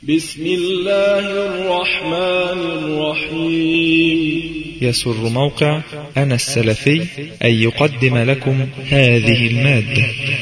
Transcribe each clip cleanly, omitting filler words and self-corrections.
بسم الله الرحمن الرحيم. يسر موقع أنا السلفي أن يقدم لكم هذه المادة.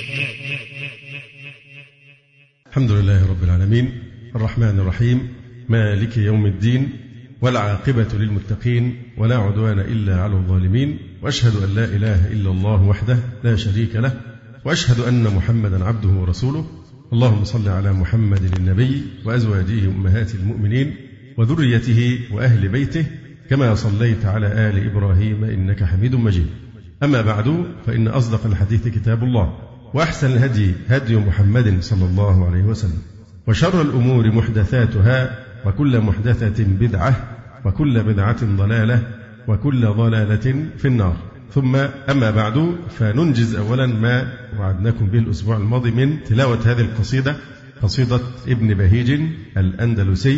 الحمد لله رب العالمين الرحمن الرحيم مالك يوم الدين، والعاقبة للمتقين، ولا عدوان إلا على الظالمين، وأشهد أن لا إله إلا الله وحده لا شريك له، وأشهد أن محمدا عبده ورسوله. اللهم صل على محمد النبي وأزواجه أمهات المؤمنين وذريته وأهل بيته كما صليت على آل إبراهيم إنك حميد مجيد. أما بعد، فإن أصدق الحديث كتاب الله، وأحسن الهدي هدي محمد صلى الله عليه وسلم، وشر الأمور محدثاتها، وكل محدثة بدعة، وكل بدعة ضلالة، وكل ضلالة في النار. ثم أما بعد، فننجز أولا ما وعدناكم به الأسبوع الماضي من تلاوة هذه القصيدة، قصيدة ابن بهيج الأندلسي،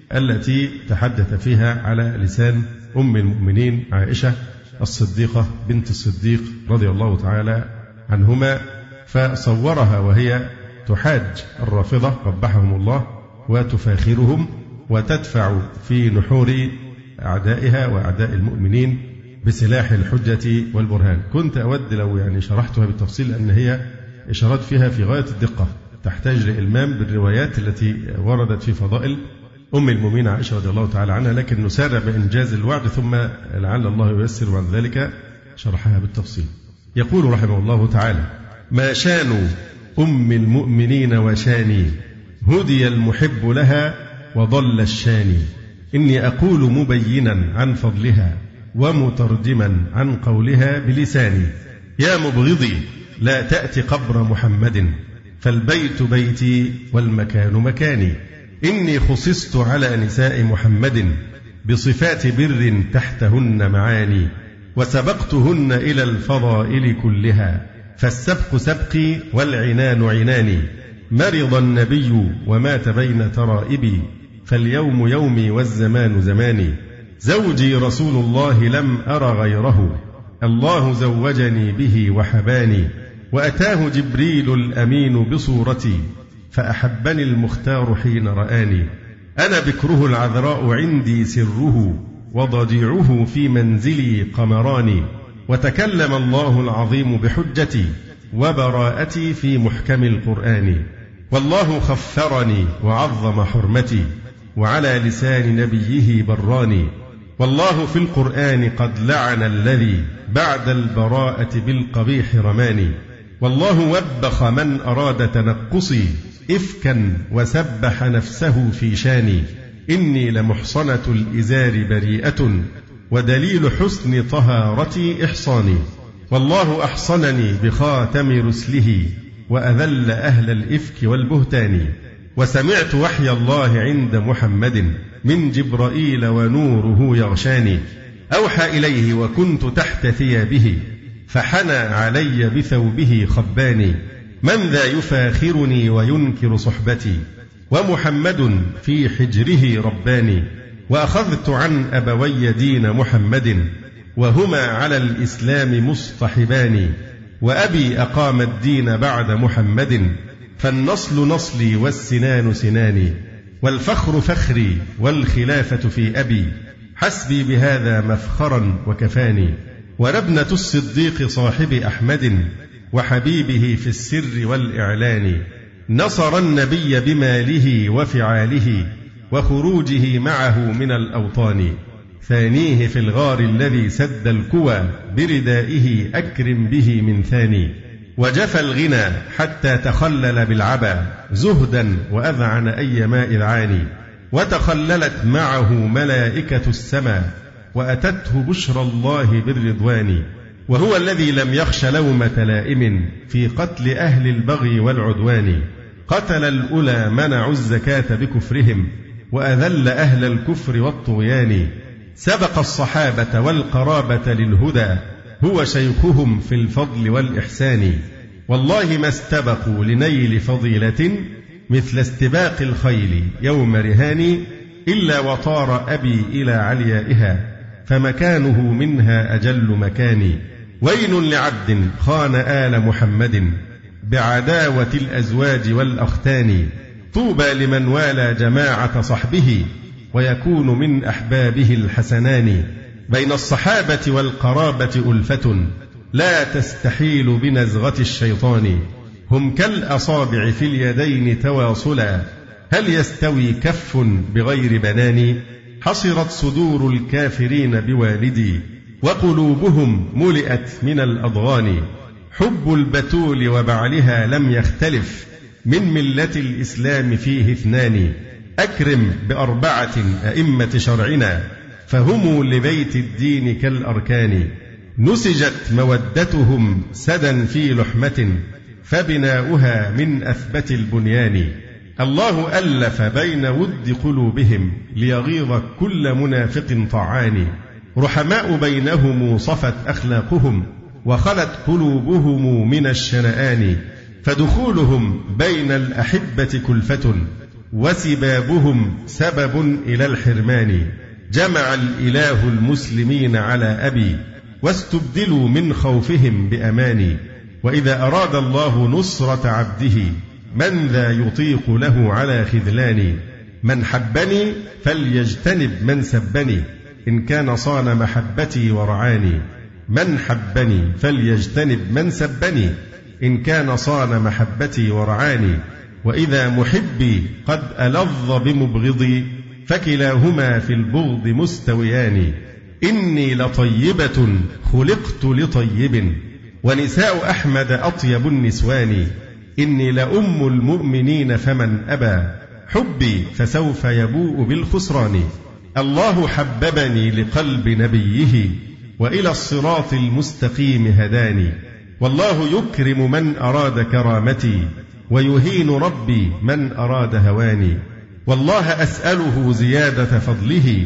التي تحدث فيها على لسان أم المؤمنين عائشة الصديقة بنت الصديق رضي الله تعالى عنهما، فصورها وهي تحاج الرافضة قبحهم الله وتفاخرهم وتدفع في نحور أعدائها وأعداء المؤمنين بسلاح الحجة والبرهان. كنت أود لو شرحتها بالتفصيل، لأن هي إشارات فيها في غاية الدقة، تحتاج لإلمام بالروايات التي وردت في فضائل أم المؤمنين عائشة رضي الله تعالى عنها، لكن نسارع بإنجاز الوعد، ثم لعل الله ييسر بعد ذلك شرحها بالتفصيل. يقول رحمه الله تعالى: ما شان أم المؤمنين وشاني، هدي المحب لها وضل الشاني، إني أقول مبينا عن فضلها ومترجما عن قولها بلساني، يا مبغضي لا تأت قبر محمد، فالبيت بيتي والمكان مكاني، إني خصصت على نساء محمد بصفات بر تحتهن معاني، وسبقتهن إلى الفضائل كلها، فالسبق سبقي والعنان عناني، مرض النبي ومات بين ترائبي، فاليوم يومي والزمان زماني، زوجي رسول الله لم أر غيره، الله زوجني به وحباني، وأتاه جبريل الأمين بصورتي، فأحبني المختار حين رآني، أنا بكره العذراء عندي سره، وضجيعه في منزلي قمراني، وتكلم الله العظيم بحجتي وبراءتي في محكم القرآن، والله خفرني وعظم حرمتي، وعلى لسان نبيه براني، والله في القرآن قد لعن الذي بعد البراءة بالقبيح رماني، والله وبخ من أراد تنقصي إفكا وسبح نفسه في شاني، إني لمحصنة الإزار بريئة، ودليل حسن طهارتي إحصاني، والله أحصنني بخاتم رسله، وأذل أهل الإفك والبهتان، وسمعت وحي الله عند محمد من جبرائيل ونوره يغشاني، أوحى إليه وكنت تحت ثيابه، فحنى علي بثوبه خباني، من ذا يفاخرني وينكر صحبتي، ومحمد في حجره رباني، وأخذت عن أبوي دين محمد، وهما على الإسلام مصطحبان، وأبي أقام الدين بعد محمد، فالنصل نصلي والسنان سناني، والفخر فخري والخلافة في أبي، حسبي بهذا مفخرا وكفاني، وربنة الصديق صاحب أحمد، وحبيبه في السر والإعلان، نصر النبي بماله وفعاله، وخروجه معه من الأوطان، ثانيه في الغار الذي سد الكوى، بردائه أكرم به من ثاني، وجفى الغنى حتى تخلل بالعبا، زهدا وأذعن أيما إذعاني، وتخللت معه ملائكة السماء، وأتته بشرى الله بالرضوان، وهو الذي لم يخش لومة لائم في قتل أهل البغي والعدوان، قتل الأولى منعوا الزكاة بكفرهم، وأذل أهل الكفر والطغيان، سبق الصحابة والقرابة للهدى، هو شيخهم في الفضل والإحسان، والله ما استبقوا لنيل فضيلة مثل استباق الخيل يوم رهان، إلا وطار أبي إلى عليائها، فمكانه منها أجل مكاني، ويل لعبد خان آل محمد بعداوة الأزواج والأختان، طوبى لمن والى جماعة صحبه ويكون من أحبابه الحسنان. بين الصحابة والقرابة ألفة لا تستحيل بنزغة الشيطان. هم كالأصابع في اليدين تواصلا هل يستوي كف بغير بنان. حصرت صدور الكافرين بوالدي وقلوبهم ملئت من الأضغان. حب البتول وبعلها لم يختلف من ملة الإسلام فيه اثنان. أكرم بأربعة أئمة شرعنا فهم لبيت الدين كالأركان. نسجت مودتهم سدا في لحمة فبناؤها من أثبت البنيان. الله ألف بين ود قلوبهم ليغيظ كل منافق طعان. رحماء بينهم صفت أخلاقهم وخلت قلوبهم من الشنآن. فدخولهم بين الأحبة كلفة وسبابهم سبب إلى الحرمان. جمع الإله المسلمين على أبي واستبدلوا من خوفهم بأمان. وإذا أراد الله نصرة عبده من ذا يطيق له على خذلان. من حبني فليجتنب من سبني إن كان صان محبتي ورعاني. من حبني فليجتنب من سبني إن كان صان محبتي ورعاني. وإذا محبي قد ألظ بمبغضي فكلاهما في البغض مستويان. إني لطيبة خلقت لطيب ونساء أحمد أطيب النسوان. إني لأم المؤمنين فمن أبى حبي فسوف يبوء بالخسران. الله حببني لقلب نبيه وإلى الصراط المستقيم هداني. والله يكرم من أراد كرامتي ويهين ربي من أراد هواني. والله أسأله زيادة فضله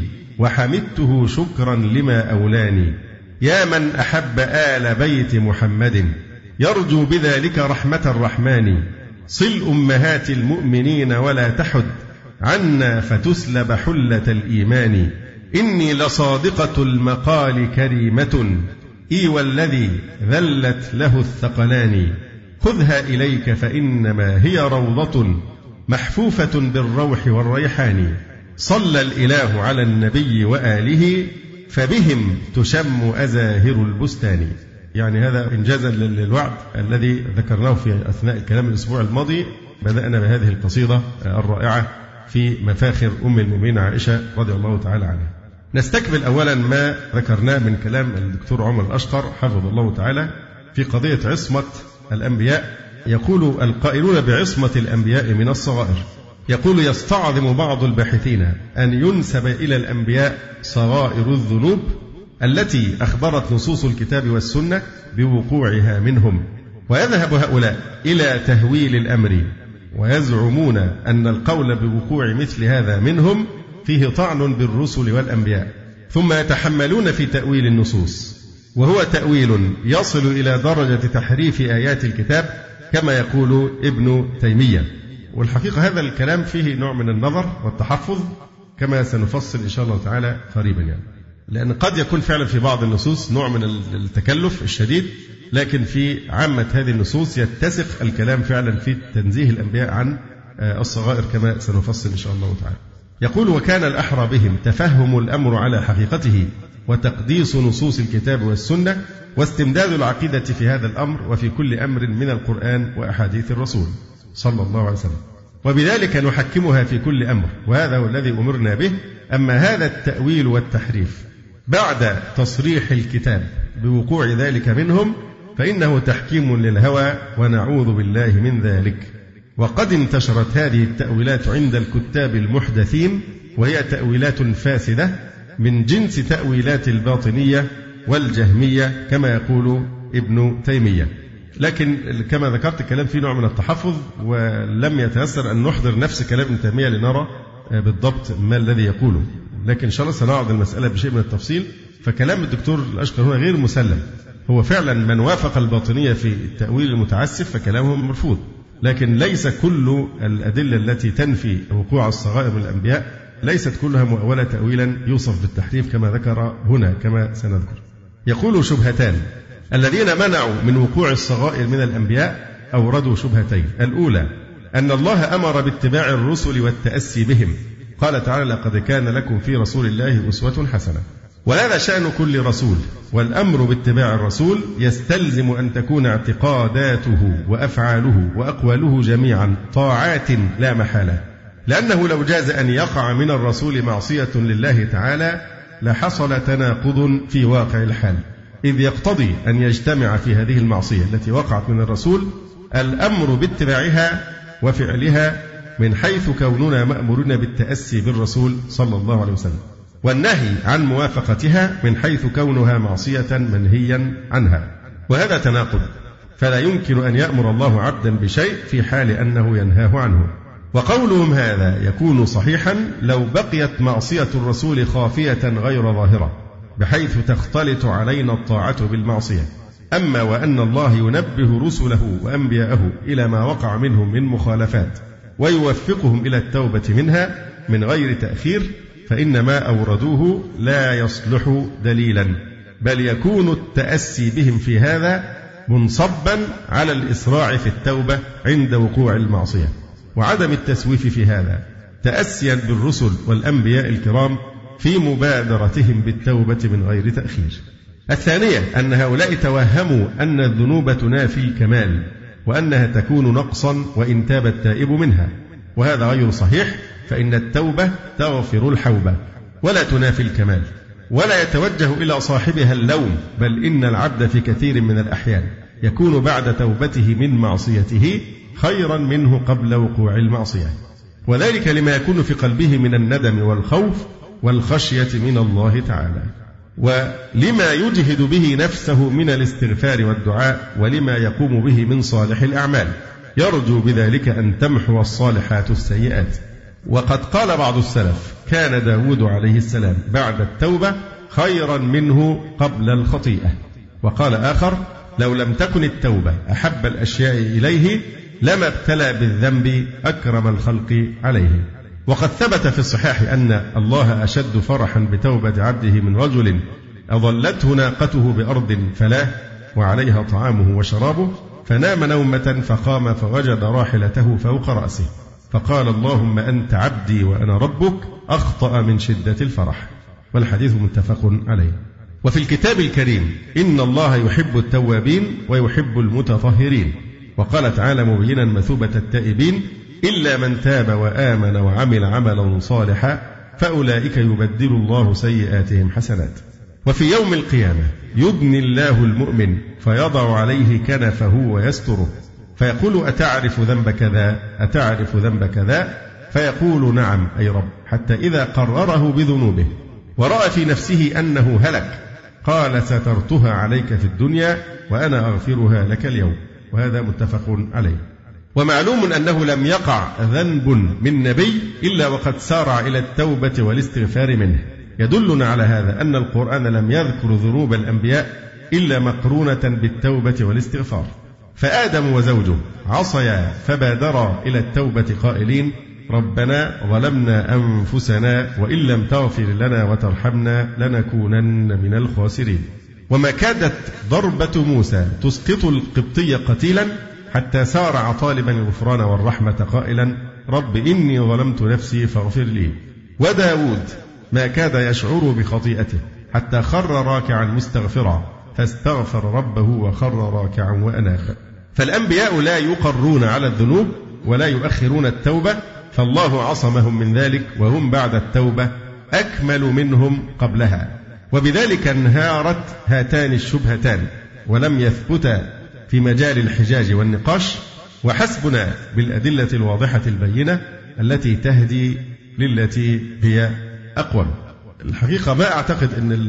وحمدته شكرا لما أولاني. يا من أحب آل بيت محمد يرجو بذلك رحمة الرحمن. صل أمهات المؤمنين ولا تحد عنا فتسلب حلة الإيمان. إني لصادقة المقال كريمة إي والذي ذلت له الثقلان. خذها إليك فإنما هي روضة محفوفة بالروح والريحان. صلى الإله على النبي وآله فبهم تشم أزاهر البستان. يعني هذا إنجازا للوعد الذي ذكرناه في أثناء الكلام الأسبوع الماضي. بدأنا بهذه القصيدة الرائعة في مفاخر أم المؤمنين عائشة رضي الله تعالى عنها. نستكمل أولا ما ذكرناه من كلام الدكتور عمر الأشقر حفظه الله تعالى في قضية عصمة الأنبياء. يقول القائلون بعصمة الأنبياء من الصغائر، يقول يستعظم بعض الباحثين أن ينسب إلى الأنبياء صغائر الذنوب التي أخبرت نصوص الكتاب والسنة بوقوعها منهم، ويذهب هؤلاء إلى تهويل الأمر ويزعمون أن القول بوقوع مثل هذا منهم فيه طعن بالرسل والأنبياء، ثم يتحملون في تأويل النصوص، وهو تأويل يصل إلى درجة تحريف آيات الكتاب كما يقول ابن تيمية. والحقيقة هذا الكلام فيه نوع من النظر والتحفظ كما سنفصل إن شاء الله تعالى قريبا، يعني لأن قد يكون فعلا في بعض النصوص نوع من التكلف الشديد، لكن في عامة هذه النصوص يتسق الكلام فعلا في تنزيه الأنبياء عن الصغائر كما سنفصل إن شاء الله تعالى. يقول وكان الأحرى بهم تفهم الأمر على حقيقته وتقديس نصوص الكتاب والسنة واستمداد العقيدة في هذا الأمر وفي كل أمر من القرآن وأحاديث الرسول صلى الله عليه وسلم، وبذلك نحكمها في كل أمر، وهذا هو الذي أمرنا به. أما هذا التأويل والتحريف بعد تصريح الكتاب بوقوع ذلك منهم فإنه تحكيم للهوى ونعوذ بالله من ذلك. وقد انتشرت هذه التأويلات عند الكتاب المحدثين، وهي تأويلات فاسدة من جنس تأويلات الباطنية والجهمية كما يقول ابن تيمية. لكن كما ذكرت الكلام فيه نوع من التحفظ، ولم يتيسر أن نحضر نفس كلام ابن تيمية لنرى بالضبط ما الذي يقوله، لكن إن شاء الله سنعرض المسألة بشيء من التفصيل. فكلام الدكتور الأشقر هنا غير مسلم، هو فعلا من وافق الباطنية في التأويل المتعسف فكلامه مرفوض، لكن ليس كل الأدلة التي تنفي وقوع الصغائر من الأنبياء ليست كلها مؤولة تأويلا يوصف بالتحريف كما ذكر هنا كما سنذكر. يقول شبهتان. الذين منعوا من وقوع الصغائر من الأنبياء أوردوا شبهتين. الأولى أن الله أمر باتباع الرسل والتأسي بهم. قال تعالى: لقد كان لكم في رسول الله أسوة حسنة. وهذا شأن كل رسول، والأمر باتباع الرسول يستلزم أن تكون اعتقاداته وأفعاله وأقواله جميعا طاعات لا محالة، لأنه لو جاز أن يقع من الرسول معصية لله تعالى لحصل تناقض في واقع الحال، إذ يقتضي أن يجتمع في هذه المعصية التي وقعت من الرسول الأمر باتباعها وفعلها من حيث كوننا مأمورون بالتأسي بالرسول صلى الله عليه وسلم، والنهي عن موافقتها من حيث كونها معصية منهيا عنها، وهذا تناقض، فلا يمكن أن يأمر الله عبدا بشيء في حال أنه ينهاه عنه. وقولهم هذا يكون صحيحا لو بقيت معصية الرسول خافية غير ظاهرة بحيث تختلط علينا الطاعة بالمعصية. أما وأن الله ينبه رسله وأنبياءه إلى ما وقع منهم من مخالفات ويوفقهم إلى التوبة منها من غير تأخير، فإن ما أوردوه لا يصلح دليلا، بل يكون التأسي بهم في هذا منصبا على الإسراع في التوبة عند وقوع المعصية، وعدم التسويف في هذا تأسيا بالرسل والأنبياء الكرام في مبادرتهم بالتوبة من غير تأخير. الثانية أن هؤلاء توهموا أن الذنوب تنافي الكمال، وأنها تكون نقصا وإن تاب التائب منها، وهذا غير صحيح، فإن التوبة تغفر الحوبة ولا تنافي الكمال، ولا يتوجه إلى صاحبها اللوم، بل إن العبد في كثير من الأحيان يكون بعد توبته من معصيته خيرا منه قبل وقوع المعصية، وذلك لما يكون في قلبه من الندم والخوف والخشية من الله تعالى، ولما يجهد به نفسه من الاستغفار والدعاء، ولما يقوم به من صالح الأعمال، يرجو بذلك أن تمحو الصالحات السيئات. وقد قال بعض السلف: كان داود عليه السلام بعد التوبة خيرا منه قبل الخطيئة. وقال آخر: لو لم تكن التوبة أحب الأشياء إليه لما ابتلى بالذنب أكرم الخلق عليه. وقد ثبت في الصحاح أن الله أشد فرحا بتوبة عبده من رجل أضلته ناقته بأرض فلاه وعليها طعامه وشرابه فنام نومة فقام فوجد راحلته فوق رأسه فقال: اللهم أنت عبدي وأنا ربك، أخطأ من شدة الفرح. والحديث متفق عليه. وفي الكتاب الكريم: إن الله يحب التوابين ويحب المتطهرين. وقال تعالى مبينا مثوبة التائبين: إلا من تاب وآمن وعمل عملا صالحا فأولئك يبدل الله سيئاتهم حسنات. وفي يوم القيامة يدني الله المؤمن فيضع عليه كنفه ويستره فيقول: أتعرف ذنب كذا؟ أتعرف ذنب كذا؟ فيقول: نعم أي رب، حتى إذا قرره بذنوبه ورأى في نفسه أنه هلك قال: سترتها عليك في الدنيا وأنا أغفرها لك اليوم. وهذا متفق عليه. ومعلوم أنه لم يقع ذنب من نبي إلا وقد سارع إلى التوبة والاستغفار منه. يدلنا على هذا أن القرآن لم يذكر ذنوب الأنبياء إلا مقرونة بالتوبة والاستغفار. فآدم وزوجه عصيا فبادرا إلى التوبة قائلين: ربنا ظلمنا أنفسنا وإن لم تغفر لنا وترحمنا لنكونن من الخاسرين. وما كادت ضربة موسى تسقط القبطي قتيلا حتى سارع طالبا الغفران والرحمة قائلا: رب إني ظلمت نفسي فاغفر لي. وداود ما كاد يشعر بخطيئته حتى خر راكعا مستغفرا فاستغفر ربه وخر راكعا وأناب. فالأنبياء لا يقرون على الذنوب ولا يؤخرون التوبة، فالله عصمهم من ذلك، وهم بعد التوبة أكمل منهم قبلها. وبذلك انهارت هاتان الشبهتان ولم يثبتا في مجال الحجاج والنقاش، وحسبنا بالأدلة الواضحة البينة التي تهدي للتي هي أقوم. الحقيقة ما أعتقد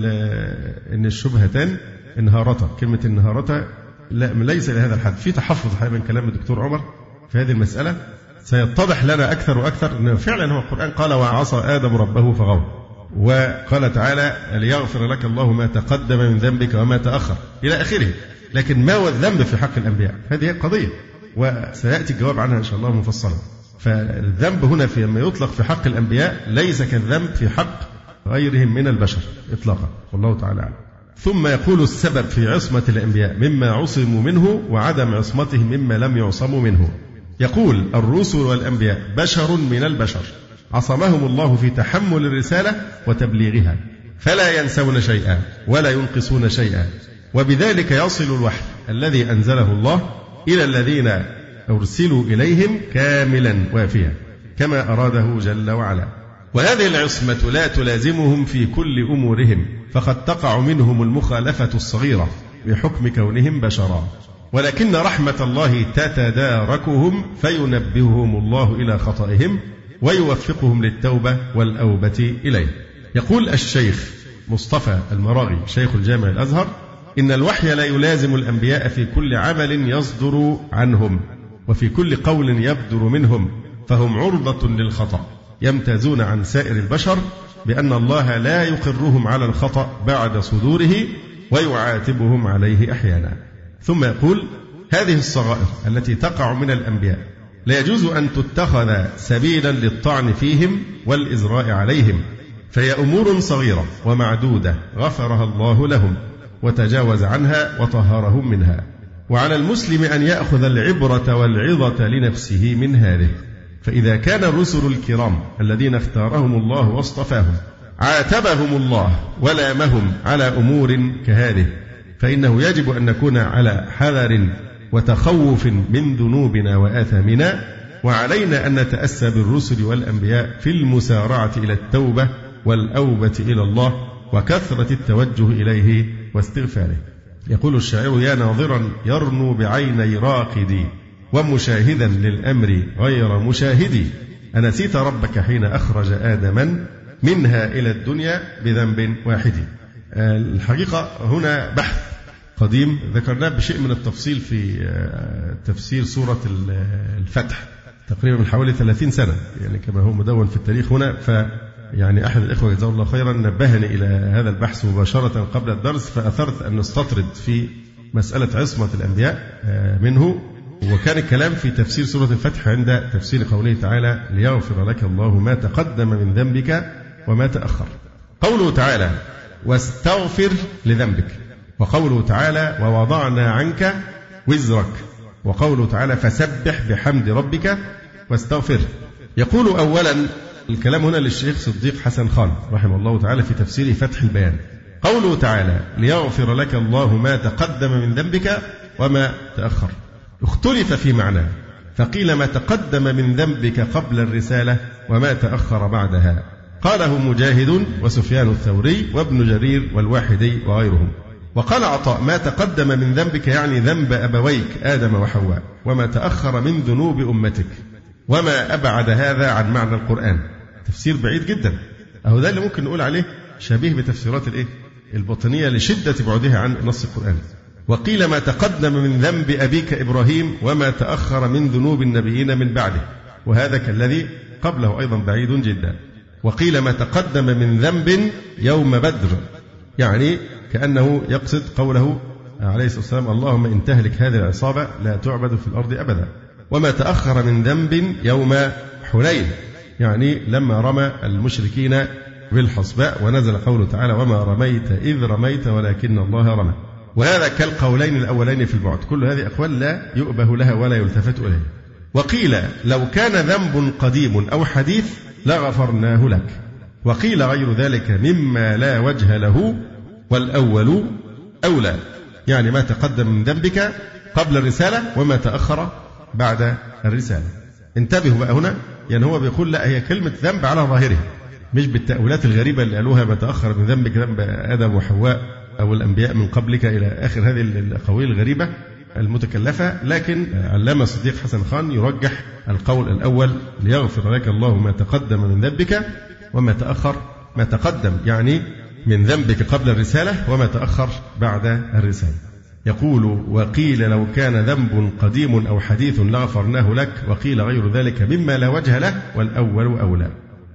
أن الشبهتان انهارتا. كلمة انهارتا ليس لهذا الحد، في تحفظ من كلام الدكتور عمر في هذه المسألة. سيتضح لنا أكثر وأكثر أنه فعلا هو القرآن قال: وعصى آدم ربه فغوى، وقال تعالى: ليغفر لك الله ما تقدم من ذنبك وما تأخر إلى آخره. لكن ما هو الذنب في حق الأنبياء؟ هذه قضية وسيأتي الجواب عنها إن شاء الله مفصلا. فالذنب هنا لما يطلق في حق الأنبياء ليس كالذنب في حق غيرهم من البشر إطلاقا، والله تعالى أعلم. ثم يقول: السبب في عصمة الأنبياء مما عصموا منه وعدم عصمتهم مما لم يعصموا منه. يقول: الرسل والأنبياء بشر من البشر، عصمهم الله في تحمل الرسالة وتبليغها، فلا ينسون شيئا ولا ينقصون شيئا، وبذلك يصل الوحي الذي أنزله الله إلى الذين أرسلوا إليهم كاملا وافيا كما أراده جل وعلا. وهذه العصمة لا تلازمهم في كل أمورهم، فقد تقع منهم المخالفة الصغيرة بحكم كونهم بشرا، ولكن رحمة الله تتداركهم فينبههم الله إلى خطئهم ويوفقهم للتوبة والأوبة إليه. يقول الشيخ مصطفى المراغي شيخ الجامع الأزهر: إن الوحي لا يلازم الأنبياء في كل عمل يصدر عنهم وفي كل قول يبدر منهم، فهم عرضة للخطأ، يمتازون عن سائر البشر بأن الله لا يقرهم على الخطأ بعد صدوره ويعاتبهم عليه أحيانا. ثم يقول: هذه الصغائر التي تقع من الأنبياء لا يجوز أن تتخذ سبيلا للطعن فيهم والإزراء عليهم، فهي أمور صغيرة ومعدودة غفرها الله لهم وتجاوز عنها وطهرهم منها، وعلى المسلم أن يأخذ العبرة والعظة لنفسه من هذه. فإذا كان الرسل الكرام الذين اختارهم الله واصطفاهم عاتبهم الله ولامهم على أمور كهذه، فإنه يجب أن نكون على حذر وتخوف من ذنوبنا وآثامنا، وعلينا أن نتأسى بالرسل والأنبياء في المسارعة إلى التوبة والأوبة إلى الله وكثرة التوجه إليه واستغفاره. يقول الشاعر: يا ناظرا يرنو بعيني راقدي ومشاهدا للأمر غير مشاهدي، أنسيت ربك حين أخرج آدما منها إلى الدنيا بذنب واحد. الحقيقة هنا بحث قديم ذكرناه بشيء من التفصيل في تفسير سورة الفتح تقريبا من حوالي 30 سنة، يعني كما هو مدون في التاريخ هنا. يعني أحد الإخوة جزاه الله خيرا نبهني إلى هذا البحث مباشرة قبل الدرس، فأثرت أن نستطرد في مسألة عصمة الأنبياء منه. وكان الكلام في تفسير سورة الفتح عند تفسير قوله تعالى: ليغفر لك الله ما تقدم من ذنبك وما تأخر. قوله تعالى: واستغفر لذنبك، وقوله تعالى: ووضعنا عنك وزرك، وقوله تعالى: فسبح بحمد ربك واستغفره. يقول أولا الكلام هنا للشيخ صديق حسن خان رحمه الله تعالى في تفسير فتح البيان. قوله تعالى: ليغفر لك الله ما تقدم من ذنبك وما تأخر، اختلف في معناه، فقيل ما تقدم من ذنبك قبل الرسالة وما تأخر بعدها. قاله مجاهد وسفيان الثوري وابن جرير والواحدي وغيرهم. وقال عطاء: ما تقدم من ذنبك يعني ذنب أبويك آدم وحواء، وما تأخر من ذنوب أمتك، وما أبعد هذا عن معنى القرآن. تفسير بعيد جدا، أهو ده اللي ممكن نقول عليه شبيه بتفسيرات الباطنية لشدة بعدها عن نص القرآن. وقيل ما تقدم من ذنب أبيك إبراهيم وما تأخر من ذنوب النبيين من بعده، وهذا كالذي قبله أيضا بعيد جدا. وقيل ما تقدم من ذنب يوم بدر، يعني كأنه يقصد قوله عليه الصلاة والسلام: اللهم إن تهلك هذه العصابة لا تعبد في الأرض أبدا. وما تأخر من ذنب يوم حنين، يعني لما رمى المشركين بالحصباء ونزل قوله تعالى: وما رميت إذ رميت ولكن الله رمى. وهذا كالقولين الأولين في البعد. كل هذه أقوال لا يؤبه لها ولا يلتفت إليها. وقيل لو كان ذنب قديم أو حديث لغفرناه لك، وقيل غير ذلك مما لا وجه له والأول أولى، يعني ما تقدم من ذنبك قبل الرسالة وما تأخر بعد الرسالة. انتبهوا بقى هنا، يعني هو بيقول لا، هي كلمة ذنب على ظاهرها، مش بالتأويلات الغريبة اللي قالوها ما تأخر من ذنبك ذنب آدم وحواء أو الأنبياء من قبلك إلى آخر هذه الأقاويل الغريبة المتكلفة. لكن علامة صديق حسن خان يرجح القول الأول: ليغفر لك الله ما تقدم من ذنبك وما تأخر. ما تقدم يعني من ذنبك قبل الرسالة، وما تأخر بعد الرسالة. يقول: وقيل لو كان ذنب قديم أو حديث لغفرناه لك، وقيل غير ذلك مما لا وجه له والأول أولى.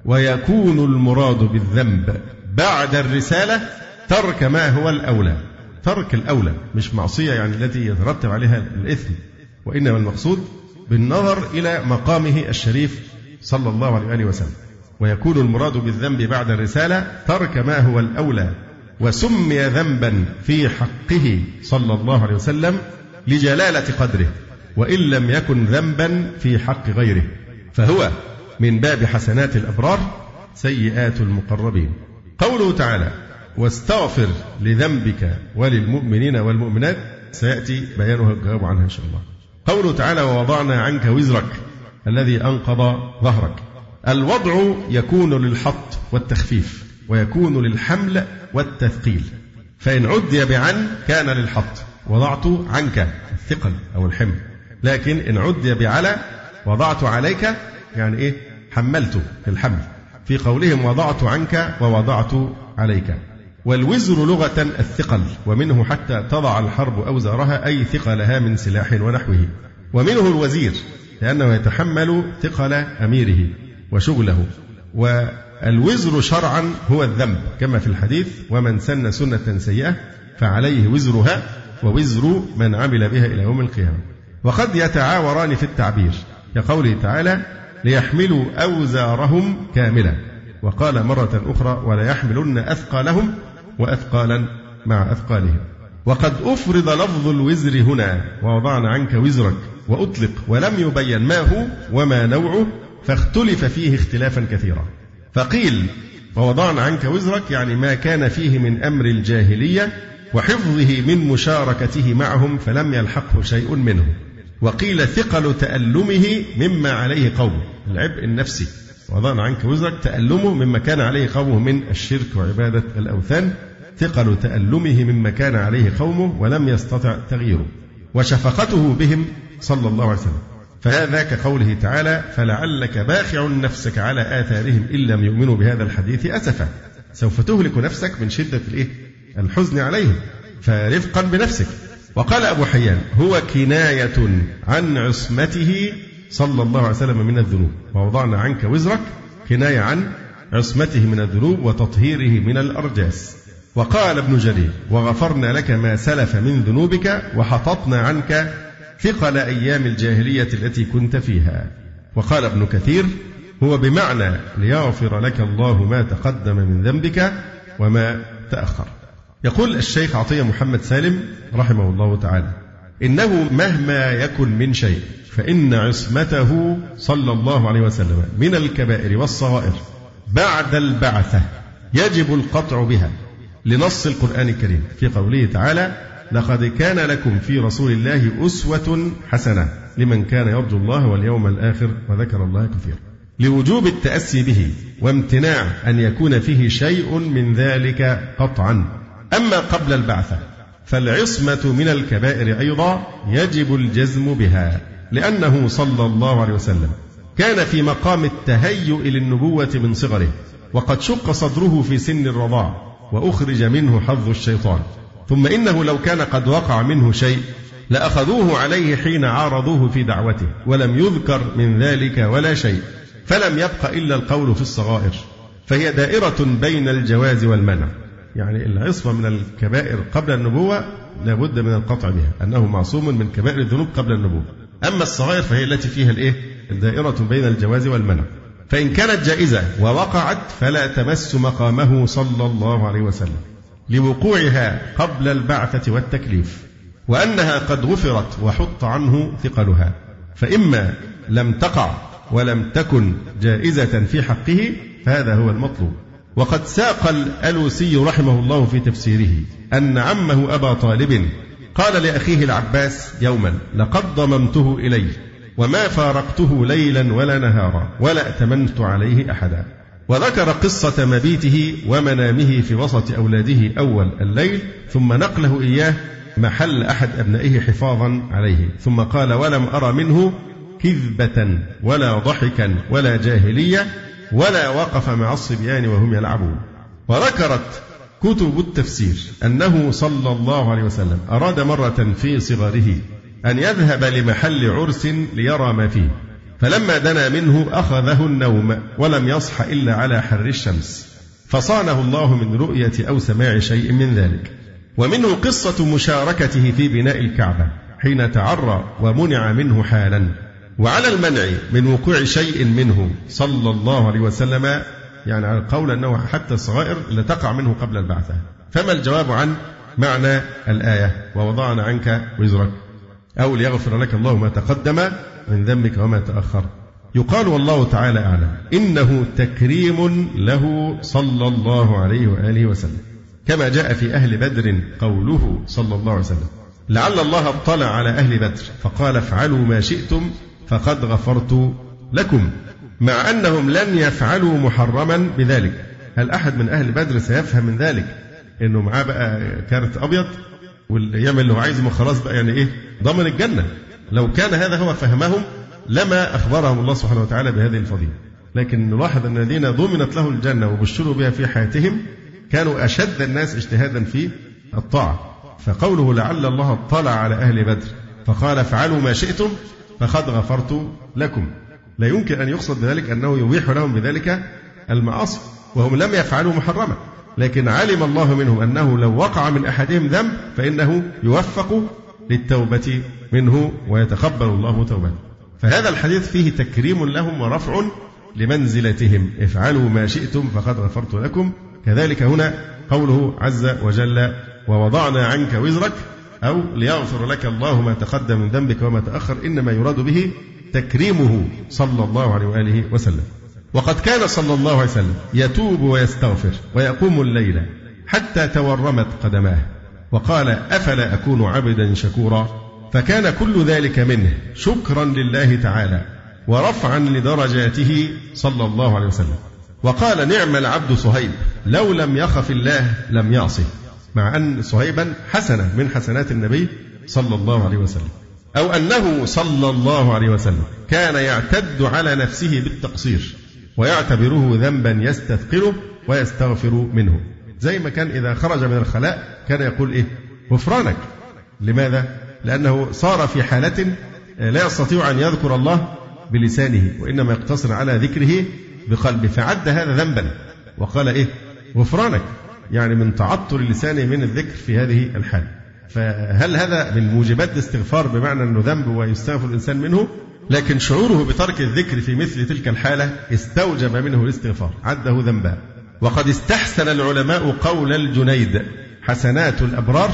ويكون المراد بالذنب بعد الرسالة ترك ما هو الأولى، ترك الأولى، مش معصية يعني التي يترتب عليها الإثم، وإنما المقصود بالنظر إلى مقامه الشريف صلى الله عليه وآله وسلم. ويكون المراد بالذنب بعد الرسالة ترك ما هو الأولى، وسمي ذنبا في حقه صلى الله عليه وسلم لجلالة قدره، وإن لم يكن ذنبا في حق غيره، فهو من باب حسنات الأبرار سيئات المقربين. قوله تعالى: واستغفر لذنبك وللمؤمنين والمؤمنات، سيأتي بيانها الجواب عنها إن شاء الله. قوله تعالى: ووضعنا عنك وزرك الذي أنقض ظهرك. الوضع يكون للحط والتخفيف، ويكون للحمل والتثقيل، فإن عدي بعن كان للحط، وضعت عنك الثقل أو الحمل، لكن إن عدي بعلى وضعت عليك يعني إيه؟ حملت الحمل، في قولهم وضعت عنك ووضعت عليك. والوزر لغة الثقل، ومنه حتى تضع الحرب أوزارها أي ثقلها من سلاح ونحوه. ومنه الوزير لأنه يتحمل ثقل أميره وشغله. والوزر شرعا هو الذنب كما في الحديث: ومن سن سنة سيئة فعليه وزرها ووزر من عمل بها إلى يوم القيامة. وقد يتعاوران في التعبير كقوله تعالى: ليحملوا أوزارهم كاملة، وقال مرة أخرى: ولا يحملن أثقالهم وأثقالا مع أثقالهم. وقد أفرض لفظ الوزر هنا: ووضعنا عنك وزرك، وأطلق ولم يبين ما هو وما نوعه، فاختلف فيه اختلافا كثيرا. فقيل: ووضعنا عنك وزرك يعني ما كان فيه من أمر الجاهلية وحفظه من مشاركته معهم فلم يلحقه شيء منه. وقيل: ثقل تألمه مما عليه قومه، العبء النفسي. وضعنا عنك وزرك تألمه مما كان عليه قومه من الشرك وعبادة الأوثان، ثقل تألمه مما كان عليه قومه ولم يستطع تغييره، وشفقته بهم صلى الله عليه وسلم. فهذا كقوله تعالى: فلعلك باخع نفسك على آثارهم إن لم يؤمنوا بهذا الحديث أسفا. سوف تهلك نفسك من شدة الحزن عليهم، فرفقا بنفسك. وقال أبو حيان: هو كناية عن عصمته صلى الله عليه وسلم من الذنوب. ووضعنا عنك وزرك كناية عن عصمته من الذنوب وتطهيره من الأرجاس. وقال ابن جرير: وغفرنا لك ما سلف من ذنوبك وحططنا عنك ثقل أيام الجاهلية التي كنت فيها. وقال ابن كثير: هو بمعنى ليغفر لك الله ما تقدم من ذنبك وما تأخر. يقول الشيخ عطية محمد سالم رحمه الله تعالى: إنه مهما يكن من شيء فإن عصمته صلى الله عليه وسلم من الكبائر والصغائر بعد البعثة يجب القطع بها، لنص القرآن الكريم في قوله تعالى: لقد كان لكم في رسول الله أسوة حسنة لمن كان يرجو الله واليوم الآخر وذكر الله كثيرا، لوجوب التأسي به وامتناع أن يكون فيه شيء من ذلك قطعا. أما قبل البعثة فالعصمة من الكبائر أيضا يجب الجزم بها، لأنه صلى الله عليه وسلم كان في مقام التهيؤ للنبوة من صغره، وقد شق صدره في سن الرضاع وأخرج منه حظ الشيطان. ثم إنه لو كان قد وقع منه شيء لأخذوه عليه حين عارضوه في دعوته، ولم يذكر من ذلك ولا شيء، فلم يبق إلا القول في الصغائر، فهي دائرة بين الجواز والمنع. يعني العصمة من الكبائر قبل النبوة لابد من القطع بها، أنه معصوم من كبائر الذنوب قبل النبوة. أما الصغائر فهي التي فيها الدائرة بين الجواز والمنع، فإن كانت جائزة ووقعت فلا تمس مقامه صلى الله عليه وسلم لوقوعها قبل البعثة والتكليف، وأنها قد غفرت وحط عنه ثقلها، فإما لم تقع ولم تكن جائزة في حقه، فهذا هو المطلوب. وقد ساق الألوسي رحمه الله في تفسيره أن عمه أبا طالب قال لأخيه العباس يوما: لقد ضممته إلي وما فارقته ليلا ولا نهارا ولا ائتمنت عليه أحدا. وذكر قصة مبيته ومنامه في وسط أولاده أول الليل، ثم نقله إياه محل أحد أبنائه حفاظا عليه، ثم قال: ولم أرى منه كذبة ولا ضحكا ولا جاهلية ولا وقف مع الصبيان وهم يلعبون. وذكرت كتب التفسير أنه صلى الله عليه وسلم أراد مرة في صغره أن يذهب لمحل عرس ليرى ما فيه، فلما دنا منه أخذه النوم ولم يصح إلا على حر الشمس، فصانه الله من رؤية أو سماع شيء من ذلك. ومنه قصة مشاركته في بناء الكعبة حين تعرى ومنع منه حالا. وعلى المنع من وقوع شيء منه صلى الله عليه وسلم، يعني على القول أنه حتى الصغائر لا تقع منه قبل البعثة. فما الجواب عن معنى الآية: ووضعنا عنك وزرك؟ أو ليغفر لك الله ما تقدم من ذنبك وما تأخر. يقال والله تعالى أعلم إنه تكريم له صلى الله عليه وآله وسلم، كما جاء في أهل بدر قوله صلى الله عليه وسلم: لعل الله اطلع على أهل بدر فقال افعلوا ما شئتم فقد غفرت لكم، مع أنهم لن يفعلوا محرما بذلك. هل أحد من أهل بدر سيفهم من ذلك إنه معاه بقى كارت أبيض واللي يعمل اللي هو عايزه خلاص بقى يعني إيه ضمن الجنة؟ لو كان هذا هو فهمهم لما أخبرهم الله سبحانه وتعالى بهذه الفضيلة. لكن نلاحظ أن الذين ضمنت له الجنة وبشروا بها في حياتهم كانوا أشد الناس اجتهادا في الطاعة. فقوله لعل الله اطلع على أهل بدر فقال افعلوا ما شئتم فقد غفرت لكم، لا يمكن أن يقصد بذلك أنه يبيح لهم بذلك المعاصي وهم لم يفعلوا محرما، لكن علم الله منهم أنه لو وقع من أحدهم ذنب فإنه يوفق للتوبة منه ويتقبل الله توبته. فهذا الحديث فيه تكريم لهم ورفع لمنزلتهم، افعلوا ما شئتم فقد غفرت لكم. كذلك هنا قوله عز وجل ووضعنا عنك وزرك أو ليغفر لك الله ما تقدم من ذنبك وما تأخر، إنما يراد به تكريمه صلى الله عليه وآله وسلم. وقد كان صلى الله عليه وسلم يتوب ويستغفر ويقوم الليل حتى تورمت قدماه، وقال أفلا أكون عبدا شكورا، فكان كل ذلك منه شكرا لله تعالى ورفعا لدرجاته صلى الله عليه وسلم. وقال نعم العبد صهيب لو لم يخف الله لم يعصه، مع أن صهيبا حسنة من حسنات النبي صلى الله عليه وسلم. أو أنه صلى الله عليه وسلم كان يعتد على نفسه بالتقصير ويعتبره ذنبا يستثقله ويستغفر منه، زي ما كان إذا خرج من الخلاء كان يقول إيه غفرانك. لماذا؟ لأنه صار في حالة لا يستطيع أن يذكر الله بلسانه وإنما يقتصر على ذكره بقلبه، فعد هذا ذنبا وقال إيه غفرانك، يعني من تعطر لسانه من الذكر في هذه الحال. فهل هذا من موجبات الاستغفار بمعنى أنه ذنب ويستغفر الإنسان منه؟ لكن شعوره بترك الذكر في مثل تلك الحالة استوجب منه الاستغفار، عده ذنبا. وقد استحسن العلماء قول الجنيد حسنات الأبرار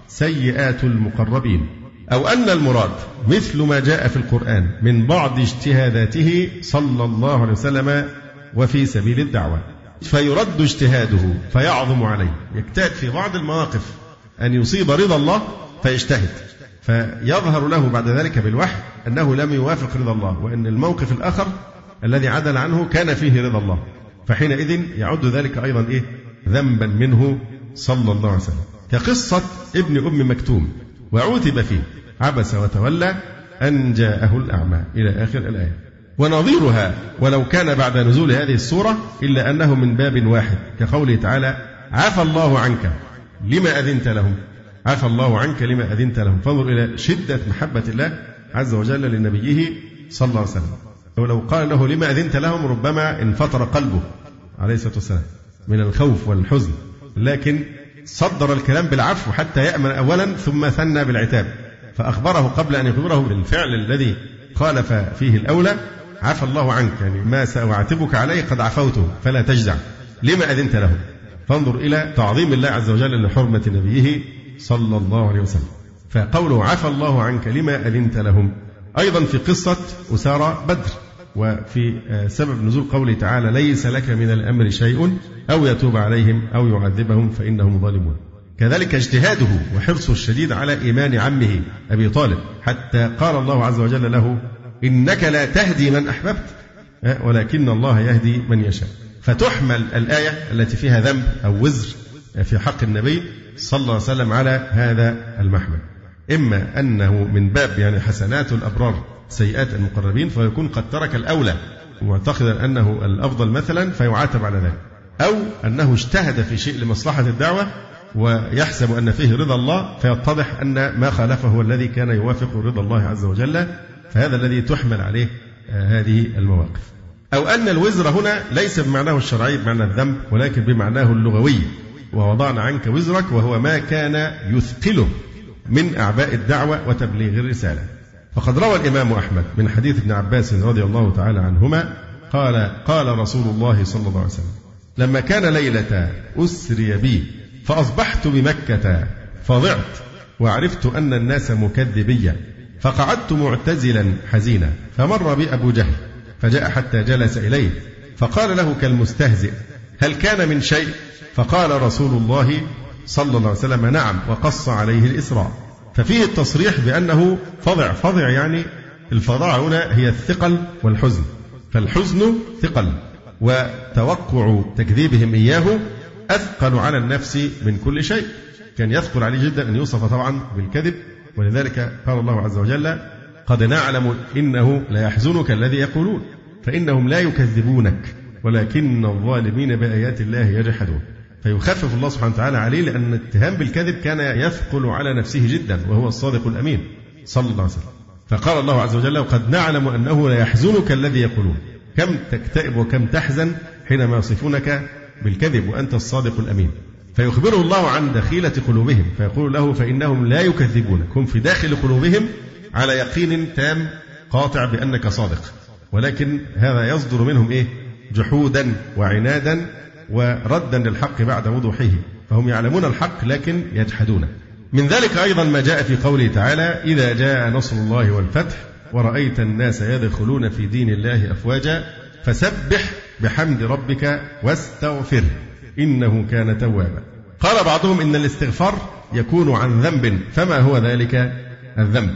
سيئات المقربين، أو أن المراد مثل ما جاء في القرآن من بعض اجتهاداته صلى الله عليه وسلم وفي سبيل الدعوة، فيرد اجتهاده فيعظم عليه، يجتهد في بعض المواقف أن يصيب رضا الله فيجتهد، فيظهر له بعد ذلك بالوحي أنه لم يوافق رضا الله، وأن الموقف الآخر الذي عدل عنه كان فيه رضا الله، فحينئذ يعد ذلك أيضا إيه ذنبا منه صلى الله عليه وسلم. كقصة ابن أم مكتوم وعوتب فيه عبس وتولى أن جاءه الأعمى إلى آخر الآية. ونظيرها ولو كان بعد نزول هذه السورة إلا أنه من باب واحد، كقوله تعالى عفى الله عنك لما أذنت لهم، عفى الله عنك لما أذنت لهم. فانظر إلى شدة محبة الله عز وجل لنبيه صلى الله عليه وسلم، ولو قال له لما أذنت لهم ربما انفطر قلبه عليه الصلاة والسلام من الخوف والحزن، لكن صدر الكلام بالعفو حتى يأمن أولا ثم ثنى بالعتاب، فأخبره قبل أن يخبره بالفعل الذي خالف فيه الأولى عفى الله عنك، يعني ما سأعاتبك عليه قد عفوته فلا تجزع لما أذنت له. فانظر إلى تعظيم الله عز وجل لحرمة نبيه صلى الله عليه وسلم. فقوله عفى الله عنك لما أذنت لهم أيضا في قصة أسارى بدر، وفي سبب نزول قوله تعالى ليس لك من الأمر شيء أو يتوب عليهم أو يعذبهم فإنهم ظالمون. كذلك اجتهاده وحرصه الشديد على إيمان عمه أبي طالب، حتى قال الله عز وجل له إنك لا تهدي من أحببت ولكن الله يهدي من يشاء. فتحمل الآية التي فيها ذنب أو وزر في حق النبي صلى الله عليه وسلم على هذا المحمل، إما أنه من باب يعني حسنات الأبرار سيئات المقربين فيكون قد ترك الأولى معتقدا أنه الأفضل مثلا فيعاتب على ذلك، أو أنه اجتهد في شيء لمصلحة الدعوة ويحسب أن فيه رضا الله فيتضح أن ما خالفه هو الذي كان يوافق رضا الله عز وجل، فهذا الذي تحمل عليه هذه المواقف. أو أن الوزر هنا ليس بمعناه الشرعي بمعنى الذنب ولكن بمعناه اللغوي، ووضعنا عنك وزرك وهو ما كان يثقله من أعباء الدعوة وتبليغ الرسالة. فقد روى الإمام أحمد من حديث ابن عباس رضي الله تعالى عنهما قال رسول الله صلى الله عليه وسلم لما كان ليلة أسري بي فأصبحت بمكة فضعت وعرفت أن الناس مكذبية فقعدت معتزلا حزينا، فمر بي أبو جهل فجاء حتى جلس إليه، فقال له كالمستهزئ: هل كان من شيء؟ فقال رسول الله صلى الله عليه وسلم: نعم، وقص عليه الإسراء. ففيه التصريح بأنه فظع يعني الفظاعة هنا هي الثقل والحزن، فالحزن ثقل، وتوقع تكذيبهم إياه أثقل على النفس من كل شيء. كان يثقل عليه جدا أن يوصف طبعا بالكذب، ولذلك قال الله عز وجل: قد نعلم إنه لا يحزنك الذي يقولون فإنهم لا يكذبونك ولكن الظالمين بآيات الله يجحدون. فيخفف الله سبحانه وتعالى عليه، لأن الاتهام بالكذب كان يثقل على نفسه جدا، وهو الصادق الأمين صلى الله عليه وسلم. فقال الله عز وجل: وقد نعلم أنه لا يحزنك الذي يقولون. كم تكتئب وكم تحزن حينما يصفونك بالكذب وأنت الصادق الأمين. فيخبره الله عن دخيلة قلوبهم، فيقول له: فإنهم لا يكذبونك، هم في داخل قلوبهم على يقين تام قاطع بأنك صادق، ولكن هذا يصدر منهم جحودا وعنادا وردا للحق بعد وضوحه، فهم يعلمون الحق لكن يجحدونه. من ذلك أيضا ما جاء في قوله تعالى: إذا جاء نصر الله والفتح ورأيت الناس يدخلون في دين الله أفواجا فسبح بحمد ربك واستغفره إنه كان توابا. قال بعضهم إن الاستغفار يكون عن ذنب، فما هو ذلك الذنب؟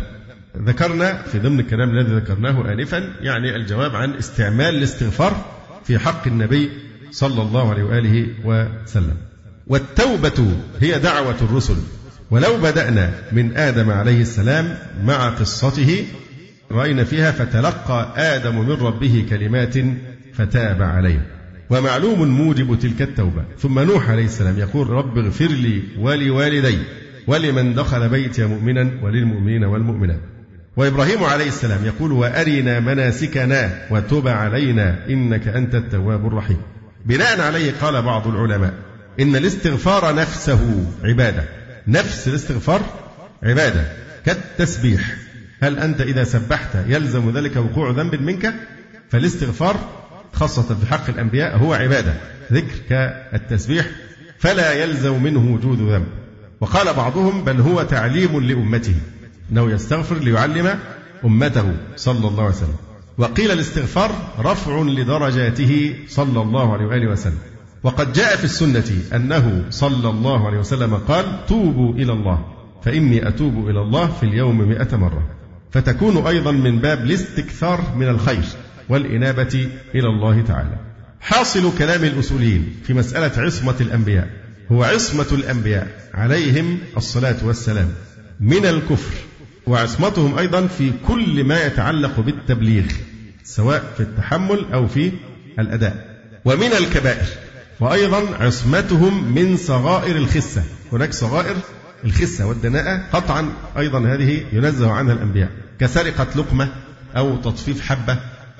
ذكرنا في ضمن الكلام الذي ذكرناه آنفا يعني الجواب عن استعمال الاستغفار في حق النبي صلى الله عليه وآله وسلم. والتوبة هي دعوة الرسل، ولو بدأنا من آدم عليه السلام مع قصته رأينا فيها: فتلقى آدم من ربه كلمات فتاب عليه. ومعلوم موجب تلك التوبة. ثم نوح عليه السلام يقول: رب اغفر لي ولوالدي ولمن دخل بيتي مؤمنا وللمؤمنين والمؤمنات. وإبراهيم عليه السلام يقول: وأرنا مناسكنا وتب علينا إنك أنت التواب الرحيم. بناء عليه قال بعض العلماء إن الاستغفار نفسه عبادة، نفس الاستغفار عبادة كالتسبيح. هل أنت إذا سبحت يلزم ذلك وقوع ذنب منك؟ فالاستغفار خاصة في حق الأنبياء هو عبادة، ذكر كالتسبيح، فلا يلزم منه وجود ذنب. وقال بعضهم: بل هو تعليم لأمته، أنه يستغفر ليعلم أمته صلى الله عليه وسلم. وقيل الاستغفار رفع لدرجاته صلى الله عليه وآله وسلم. وقد جاء في السنة أنه صلى الله عليه وسلم قال: توبوا إلى الله فإني أتوب إلى الله في اليوم 100 مرة. فتكون أيضا من باب الاستكثار من الخير والإنابة إلى الله تعالى. حاصل كلام الأصوليين في مسألة عصمة الأنبياء هو عصمة الأنبياء عليهم الصلاة والسلام من الكفر، وعصمتهم أيضا في كل ما يتعلق بالتبليغ سواء في التحمل أو في الأداء، ومن الكبائر، وأيضا عصمتهم من صغائر الخسة. هناك صغائر الخسة والدناءة قطعا أيضا هذه ينزه عنها الأنبياء، كسرقة لقمة أو تطفيف حبة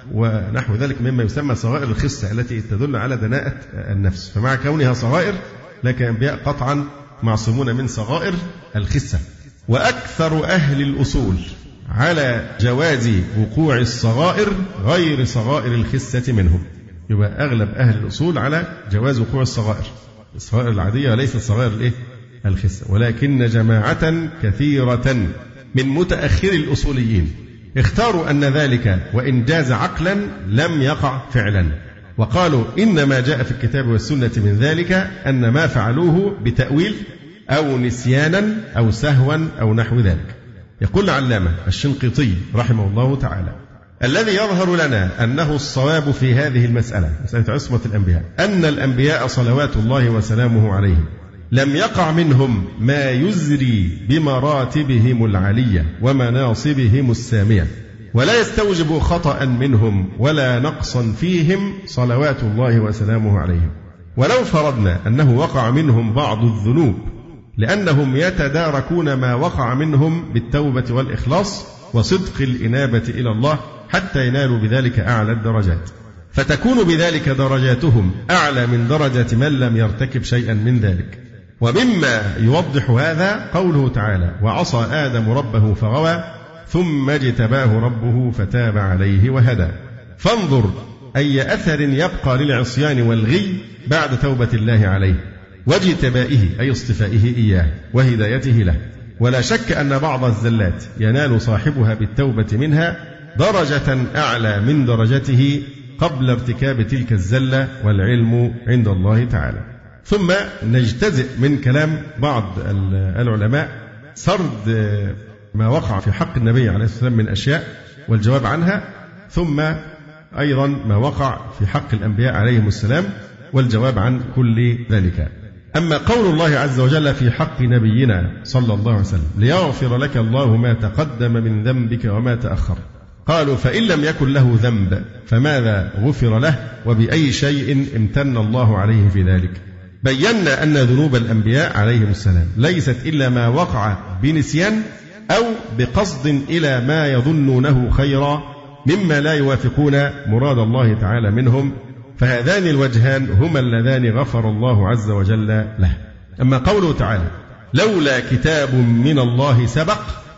ونحو ذلك مما يسمى صغائر الخسة التي تدل على دناءة النفس. فمع كونها صغائر لكن الأنبياء قطعا معصومون من صغائر الخسة. وأكثر أهل الأصول على جواز وقوع الصغائر غير صغائر الخسة منهم. يبقى أغلب أهل الأصول على جواز وقوع الصغائر العادية وليست صغائر الخسة، ولكن جماعة كثيرة من متأخر الأصوليين اختاروا أن ذلك وإن جاز عقلا لم يقع فعلا، وقالوا إنما جاء في الكتاب والسنة من ذلك أن ما فعلوه بتأويل أو نسيانا أو سهوا أو نحو ذلك. يقول العلامة الشنقيطي رحمه الله تعالى: الذي يظهر لنا أنه الصواب في هذه المسألة، مسألة عصمة الأنبياء، أن الأنبياء صلوات الله وسلامه عليهم لم يقع منهم ما يزري بمراتبهم العلية ومناصبهم السامية، ولا يستوجب خطأ منهم ولا نقصا فيهم صلوات الله وسلامه عليهم. ولو فرضنا أنه وقع منهم بعض الذنوب لأنهم يتداركون ما وقع منهم بالتوبة والإخلاص وصدق الإنابة إلى الله حتى ينالوا بذلك أعلى الدرجات، فتكون بذلك درجاتهم أعلى من درجة من لم يرتكب شيئا من ذلك. ومما يوضح هذا قوله تعالى: وعصى آدم ربه فغوى ثم اجتباه ربه فتاب عليه وهدى. فانظر أي أثر يبقى للعصيان والغي بعد توبة الله عليه واجتبائه أي اصطفائه إياه وهدايته له ولا شك أن بعض الزلات ينال صاحبها بالتوبة منها درجة أعلى من درجته قبل ارتكاب تلك الزلة، والعلم عند الله تعالى. ثم نجتزئ من كلام بعض العلماء سرد ما وقع في حق النبي عليه الصلاة والسلام من أشياء والجواب عنها، ثم أيضا ما وقع في حق الأنبياء عليهم السلام والجواب عن كل ذلك. أما قول الله عز وجل في حق نبينا صلى الله عليه وسلم ليغفر لك الله ما تقدم من ذنبك وما تأخر، قالوا فإن لم يكن له ذنب فماذا غفر له وبأي شيء امتن الله عليه في ذلك؟ بينا أن ذنوب الأنبياء عليهم السلام ليست إلا ما وقع بنسيان أو بقصد إلى ما يظنونه خيرا مما لا يوافقون مراد الله تعالى منهم، فهذان الوجهان هما اللذان غفر الله عز وجل له. أما قوله تعالى لولا كتاب من الله سبق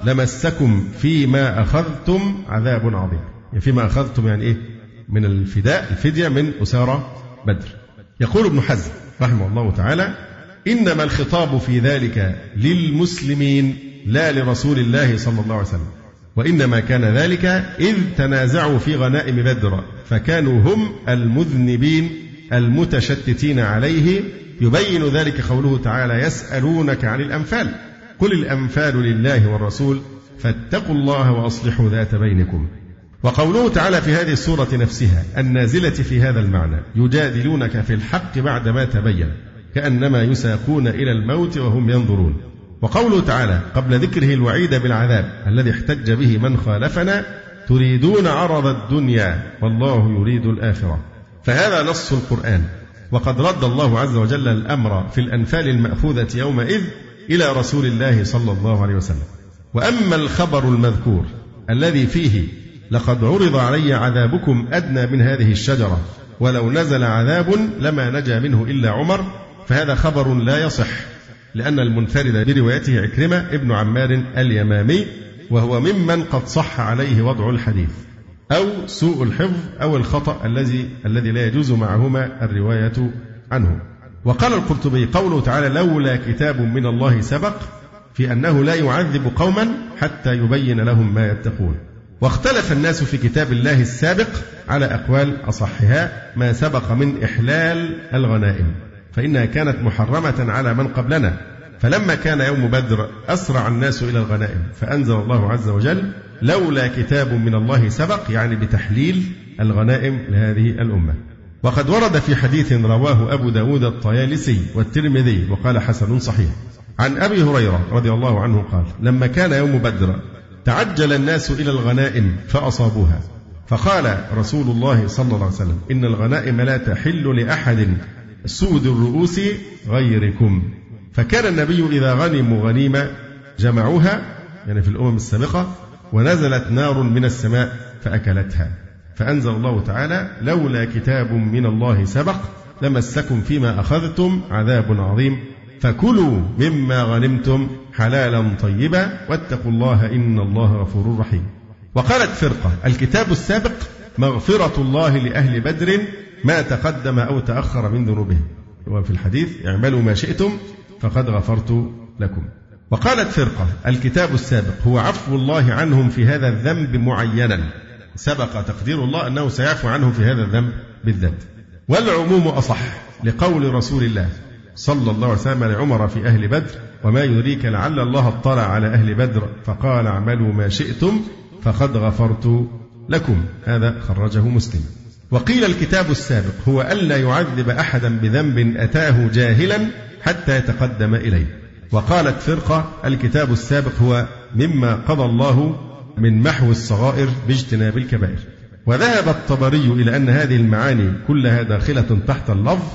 لمسكم فيما أخذتم عذاب عظيم، يعني فيما أخذتم يعني إيه؟ من الفدية من أسارى بدر. يقول ابن حزم رحمه الله تعالى إنما الخطاب في ذلك للمسلمين لا لرسول الله صلى الله عليه وسلم، وإنما كان ذلك إذ تنازعوا في غنائم بدر فكانوا هم المذنبين المتشتتين عليه. يبين ذلك قوله تعالى يسألونك عن الأنفال قل الأنفال لله والرسول فاتقوا الله وأصلحوا ذات بينكم. وقوله تعالى في هذه السورة نفسها النازلة في هذا المعنى يجادلونك في الحق بعدما تبين كأنما يساقون إلى الموت وهم ينظرون. وقوله تعالى قبل ذكره الوعيد بالعذاب الذي احتج به من خالفنا تريدون عرض الدنيا والله يريد الآخرة، فهذا نص القرآن. وقد رد الله عز وجل الأمر في الأنفال المأخوذة يومئذ إلى رسول الله صلى الله عليه وسلم. وأما الخبر المذكور الذي فيه لقد عرض علي عذابكم أدنى من هذه الشجرة ولو نزل عذاب لما نجا منه إلا عمر، فهذا خبر لا يصح، لأن المنفرد بروايته عكرمة ابن عمار اليمامي، وهو ممن قد صح عليه وضع الحديث أو سوء الحفظ أو الخطأ الذي لا يجوز معهما الرواية عنه. وقال القرطبي قوله تعالى لولا كتاب من الله سبق في أنه لا يعذب قوما حتى يبين لهم ما يتقون. واختلف الناس في كتاب الله السابق على أقوال أصحها ما سبق من إحلال الغنائم، فإنها كانت محرمة على من قبلنا، فلما كان يوم بدر أسرع الناس إلى الغنائم فأنزل الله عز وجل لولا كتاب من الله سبق، يعني بتحليل الغنائم لهذه الأمة. وقد ورد في حديث رواه أبو داود الطيالسي والترمذي وقال حسن صحيح عن أبي هريرة رضي الله عنه قال لما كان يوم بدر تعجل الناس إلى الغنائم فأصابوها، فقال رسول الله صلى الله عليه وسلم إن الغنائم لا تحل لأحد سود الرؤوس غيركم. فكان النبي إذا غنموا غنيمة جمعوها، يعني في الأمم السابقة، ونزلت نار من السماء فأكلتها، فأنزل الله تعالى لولا كتاب من الله سبق لمسكم فيما أخذتم عذاب عظيم فكلوا مما غنمتم حلالا طيبا واتقوا الله إن الله غفور رحيم. وقالت فرقة الكتاب السابق مغفرة الله لأهل بدر ما تقدم أو تأخر من ذنوبهم، وفي الحديث اعملوا ما شئتم فقد غفرت لكم. وقالت فرقة الكتاب السابق هو عفو الله عنهم في هذا الذنب معينا، سبق تقدير الله أنه سيعفو عنهم في هذا الذنب بالذات. والعموم أصح لقول رسول الله صلى الله عليه وسلم لعمر في أهل بدر وما يدريك لعل الله اطلع على أهل بدر فقال اعملوا ما شئتم فقد غفرت لكم، هذا خرجه مسلم. وقيل الكتاب السابق هو ألا يعذب أحدا بذنب أتاه جاهلا حتى يتقدم إليه. وقالت فرقة الكتاب السابق هو مما قضى الله من محو الصغائر باجتناب الكبائر. وذهب الطبري إلى أن هذه المعاني كلها داخلة تحت اللفظ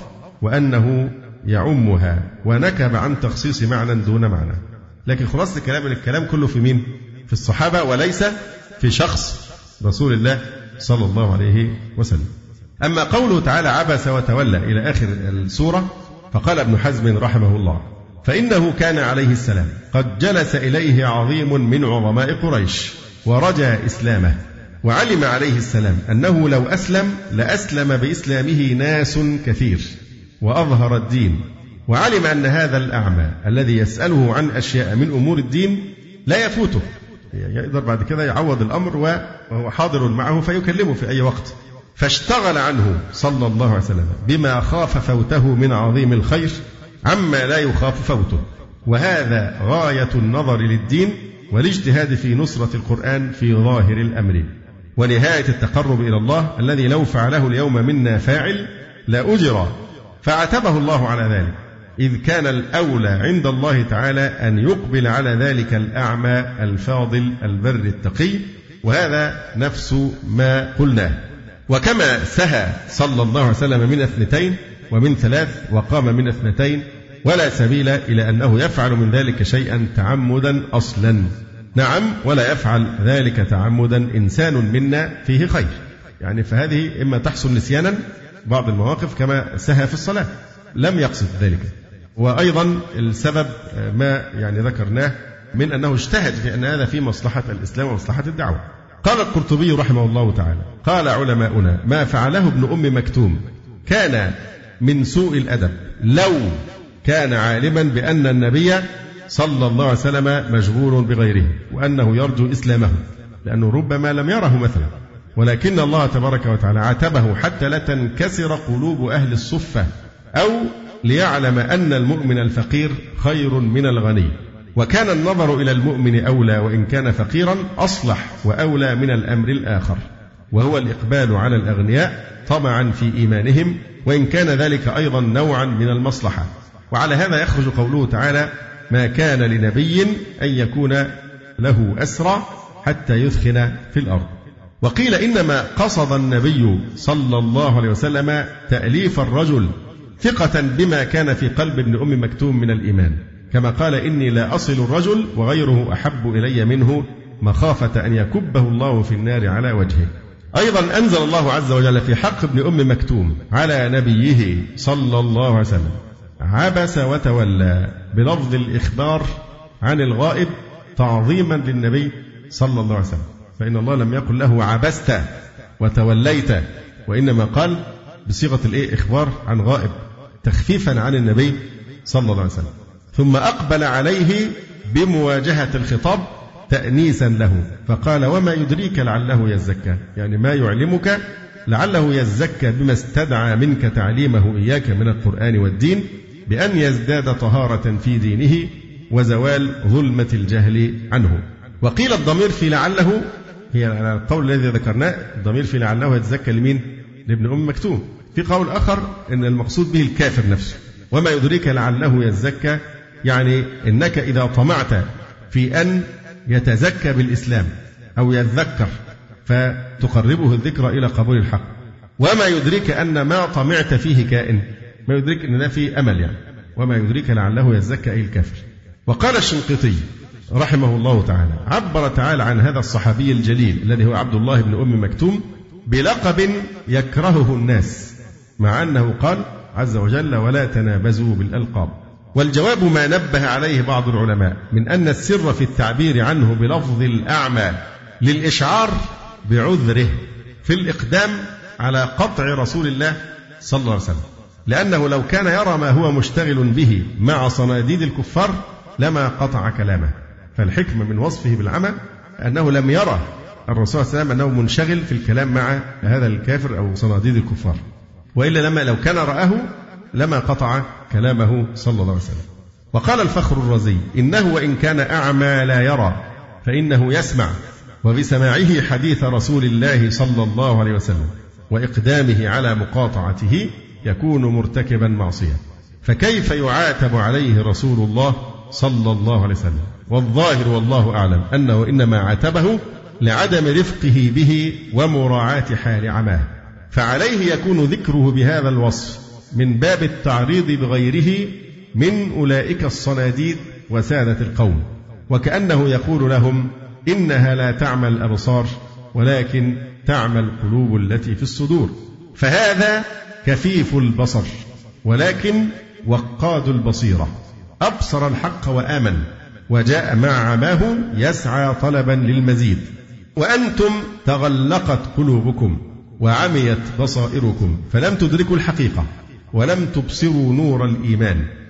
وأنه يعمها، ونكب عن تخصيص معنى دون معنى. لكن خلاصة الكلام كله في مين؟ في الصحابة وليس في شخص رسول الله صلى الله عليه وسلم. أما قوله تعالى عبس وتولى إلى آخر السورة فقال ابن حزم رحمه الله فإنه كان عليه السلام قد جلس إليه عظيم من عظماء قريش ورجى إسلامه، وعلم عليه السلام أنه لو أسلم لأسلم بإسلامه ناس كثير وأظهر الدين، وعلم أن هذا الأعمى الذي يسأله عن أشياء من أمور الدين لا يفوته، يقدر بعد كده يعوض الأمر وهو حاضر معه فيكلمه في أي وقت، فاشتغل عنه صلى الله عليه وسلم بما خاف فوته من عظيم الخير عما لا يخاف فوته. وهذا غاية النظر للدين والاجتهاد في نصرة القرآن في ظاهر الأمر، ونهاية التقرب إلى الله الذي لو فعله اليوم منا فاعل لأجر، فعاتبه الله على ذلك، إذ كان الأولى عند الله تعالى أن يقبل على ذلك الأعمى الفاضل البر التقي، وهذا نفس ما قلناه. وكما سهى صلى الله عليه وسلم من 2 ومن 3 وقام من 2 ولا سبيل إلى أنه يفعل من ذلك شيئا تعمدا أصلا. نعم، ولا يفعل ذلك تعمدا إنسان منا فيه خير، يعني فهذه إما تحصل نسيانا بعض المواقف كما سهى في الصلاة لم يقصد ذلك، وأيضا السبب ما يعني ذكرناه من أنه اجتهد في أن هذا في مصلحة الإسلام ومصلحة الدعوة. قال القرطبي رحمه الله تعالى: قال علماؤنا: ما فعله ابن أم مكتوم كان من سوء الأدب لو كان عالما بأن النبي صلى الله عليه وسلم مشغول بغيره وأنه يرجو إسلامه، لأنه ربما لم يره مثلا، ولكن الله تبارك وتعالى عاتبه حتى لا تنكسر قلوب أهل الصفة، أو ليعلم أن المؤمن الفقير خير من الغني، وكان النظر إلى المؤمن أولى وإن كان فقيرا أصلح وأولى من الأمر الآخر، وهو الإقبال على الأغنياء طمعا في إيمانهم، وإن كان ذلك أيضا نوعا من المصلحة. وعلى هذا يخرج قوله تعالى: ما كان لنبي أن يكون له أسرى حتى يثخن في الأرض. وقيل إنما قصد النبي صلى الله عليه وسلم تأليف الرجل ثقة بما كان في قلب ابن أم مكتوم من الإيمان، كما قال: إني لا أصل الرجل وغيره أحب إلي منه مخافة أن يكبه الله في النار على وجهه. أيضا أنزل الله عز وجل في حق ابن أم مكتوم على نبيه صلى الله عليه وسلم: عبس وتولى، بلفظ الإخبار عن الغائب تعظيما للنبي صلى الله عليه وسلم، فإن الله لم يقل له عبست وتوليت، وإنما قال بصيغة إخبار عن غائب تخفيفا عن النبي صلى الله عليه وسلم. ثم أقبل عليه بمواجهة الخطاب تأنيسا له، فقال: وما يدريك لعله يزكى، يعني ما يعلمك لعله يزكى بما استدعى منك تعليمه إياك من القرآن والدين، بأن يزداد طهارة في دينه وزوال ظلمة الجهل عنه. وقيل الضمير في لعله، هي على القول الذي ذكرناه، الضمير في لعله يتزكى لمين؟ لابن أم مكتوم. في قول آخر أن المقصود به الكافر نفسه، وما يدريك لعله يزكى، يعني إنك إذا طمعت في أن يتزكى بالإسلام أو يذكر فتقربه الذكر إلى قبول الحق. وما يدريك أن ما طمعت فيه كائن، ما يدريك أن ده فيه أمل يعني، وما يدريك لعله يزكى أي الكافر. وقال الشنقيطي رحمه الله تعالى: عبر تعالى عن هذا الصحابي الجليل الذي هو عبد الله بن أم مكتوم بلقب يكرهه الناس، مع أنه قال عز وجل: ولا تنابزوا بالألقاب. والجواب ما نبه عليه بعض العلماء من أن السر في التعبير عنه بلفظ الأعمى للإشعار بعذره في الإقدام على قطع رسول الله صلى الله عليه وسلم، لأنه لو كان يرى ما هو مشتغل به مع صناديد الكفار لما قطع كلامه. فالحكمة من وصفه بالعمى أنه لم يرى الرسول صلى الله عليه وسلم أنه منشغل في الكلام مع هذا الكافر أو صناديد الكفار، وإلا لو كان رآه لما قطع كلامه صلى الله عليه وسلم. وقال الفخر الرازي: إنه وإن كان أعمى لا يرى فإنه يسمع، وبسماعه حديث رسول الله صلى الله عليه وسلم وإقدامه على مقاطعته يكون مرتكبا معصية، فكيف يعاتب عليه رسول الله صلى الله عليه وسلم؟ والظاهر والله أعلم أنه إنما عاتبه لعدم رفقه به ومراعاة حال عماه، فعليه يكون ذكره بهذا الوصف من باب التعريض بغيره من أولئك الصناديد وسادة القوم، وكأنه يقول لهم: إنها لا تعمى الأبصار ولكن تعمى القلوب التي في الصدور، فهذا كفيف البصر ولكن وقاد البصيرة، أبصر الحق وآمن وجاء مع عماه يسعى طلبا للمزيد، وأنتم تغلقت قلوبكم وعميت بصائركم فلم تدركوا الحقيقة ولم تبصروا نور الإيمان،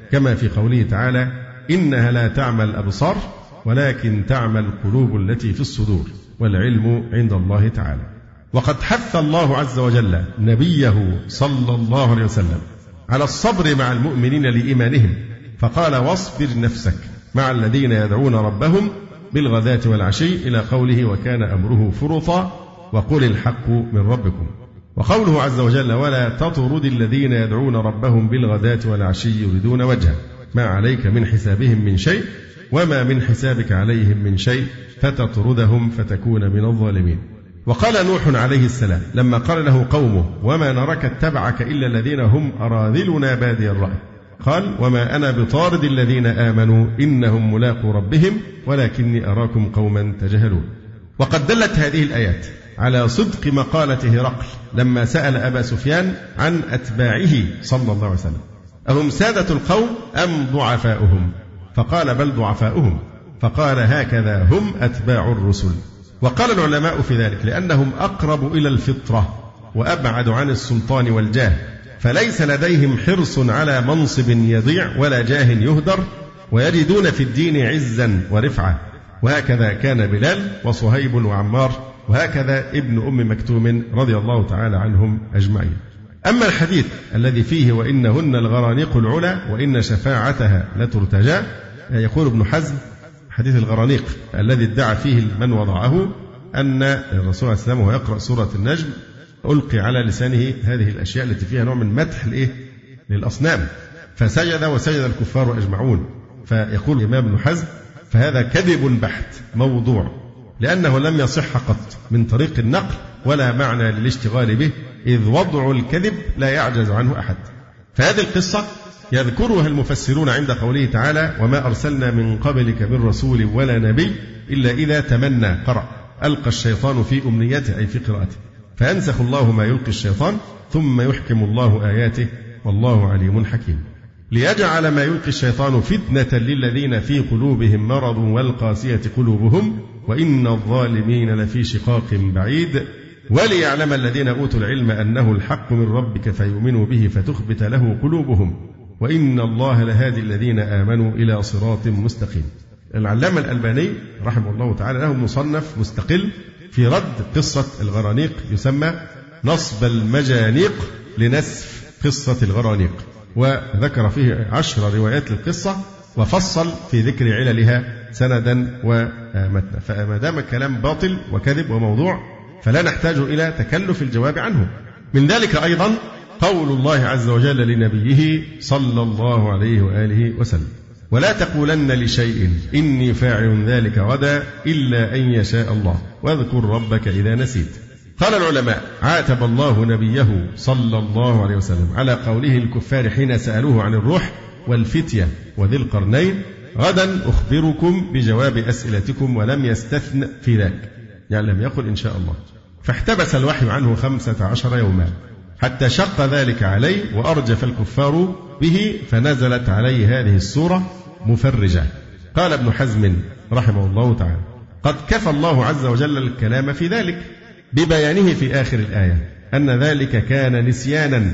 كما في قوله تعالى: إنها لا تعمى الأبصار ولكن تعمى القلوب التي في الصدور والعلم عند الله تعالى. وقد حث الله عز وجل نبيه صلى الله عليه وسلم على الصبر مع المؤمنين لإيمانهم، فقال: واصبر نفسك مع الذين يدعون ربهم بالغداة والعشي، إلى قوله: وكان أمره فرطا وقل الحق من ربكم. وقوله عز وجل: ولا تطرد الذين يدعون ربهم بالغداة والعشي يريدون وجهه، ما عليك من حسابهم من شيء وما من حسابك عليهم من شيء فتطردهم فتكون من الظالمين. وقال نوح عليه السلام لما قال له قومه: وما نراك اتبعك إلا الذين هم أراذلنا بادي الرأي، قال: وما أنا بطارد الذين آمنوا إنهم ملاقو ربهم ولكني أراكم قوما تجهلون. وقد دلت هذه الآيات على صدق مقالة هرقل لما سأل أبا سفيان عن أتباعه صلى الله عليه وسلم: أهم سادة القوم أم ضعفاؤهم؟ فقال: بل ضعفاؤهم. فقال: هكذا هم أتباع الرسل. وقال العلماء في ذلك لأنهم أقرب إلى الفطرة وأبعد عن السلطان والجاه، فليس لديهم حرص على منصب يضيع ولا جاه يهدر، ويجدون في الدين عزا ورفعة. وهكذا كان بلال وصهيب وعمار، وهكذا ابن أم مكتوم رضي الله تعالى عنهم أجمعين. أما الحديث الذي فيه: وإنهن الغرانيق العلا وإن شفاعتها لترتجى، يقول ابن حزم: حديث الغرانيق الذي ادعى فيه من وضعه أن الرسول صلى الله عليه وسلم وهو يقرأ سورة النجم ألقي على لسانه هذه الأشياء التي فيها نوع من مدح للأصنام، فسجد وسجد الكفار أجمعون. فيقول الإمام ابن حزم: فهذا كذب بحت موضوع، لأنه لم يصح قط من طريق النقل ولا معنى للاشتغال به، إذ وضع الكذب لا يعجز عنه أحد. فهذه القصة يذكرها المفسرون عند قوله تعالى: وما أرسلنا من قبلك من رسول ولا نبي إلا إذا تمنى قرأ ألقى الشيطان في أمنيته، أي في قراءته، فينسخ الله ما يلقي الشيطان ثم يحكم الله آياته والله عليم حكيم. ليجعل ما يلقي الشيطان فتنة للذين في قلوبهم مرض والقاسية قلوبهم وإن الظالمين لفي شقاق بعيد، وليعلم الذين أوتوا العلم أنه الحق من ربك فيؤمنوا به فتخبت له قلوبهم وإن الله لهادي الذين آمنوا إلى صراط مستقيم. العلامة الألباني رحمه الله تعالى له مصنف مستقل في رد قصة الغرانيق يسمى نصب المجانيق لنسف قصة الغرانيق، وذكر فيه 10 روايات للقصة وفصل في ذكر عللها سندا ومتنا. فما دام الكلام باطل وكذب وموضوع فلا نحتاج إلى تكلف الجواب عنه. من ذلك أيضا قول الله عز وجل لنبيه صلى الله عليه وآله وسلم: ولا تقولن لشيء إني فاعل ذلك غدا إلا أن يشاء الله واذكر ربك إذا نسيت. قال العلماء: عاتب الله نبيه صلى الله عليه وسلم على قوله الكفار حين سألوه عن الروح والفتية وذي القرنين: غدا أخبركم بجواب أسئلتكم، ولم يستثن في ذلك، يعني لم يقل إن شاء الله. فاحتبس الوحي عنه 15 يوما حتى شق ذلك عليه وأرجف الكفار به، فنزلت عليه هذه السورة مفرجة. قال ابن حزم رحمه الله تعالى: قد كفى الله عز وجل الكلام في ذلك ببيانه في آخر الآية أن ذلك كان نسيانا،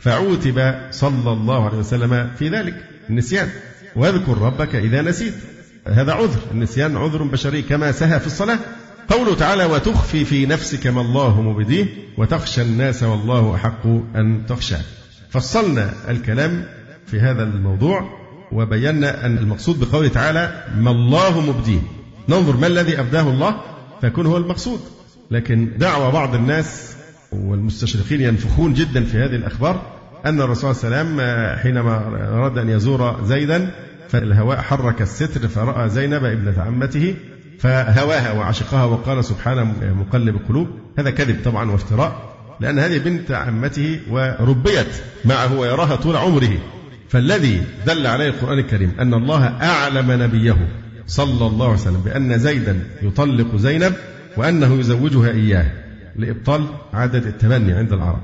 فعوتب صلى الله عليه وسلم في ذلك النسيان، واذكر ربك إذا نسيت. هذا عذر، النسيان عذر بشري كما سهى في الصلاة. قوله تعالى: وتخفي في نفسك ما الله مبديه وتخشى الناس والله أحق أن تخشى. فصلنا الكلام في هذا الموضوع وبينا أن المقصود بقوله تعالى ما الله مبديه، ننظر ما الذي أبداه الله فيكون هو المقصود. لكن دعوى بعض الناس والمستشرقين ينفخون جدا في هذه الأخبار أن الرسول صلى الله عليه وسلم حينما أراد أن يزور زيدا فالهواء حرك الستر فرأى زينب ابنة عمته فهواها وعشقها وقال سبحان مقلب القلوب. هذا كذب طبعا وافتراء، لأن هذه بنت عمته وربيت معه ويراها طول عمره. فالذي دل عليه القرآن الكريم أن الله أعلم نبيه صلى الله عليه وسلم بأن زيدا يطلق زينب وأنه يزوجها إياه لإبطال عادة التبني عند العرب.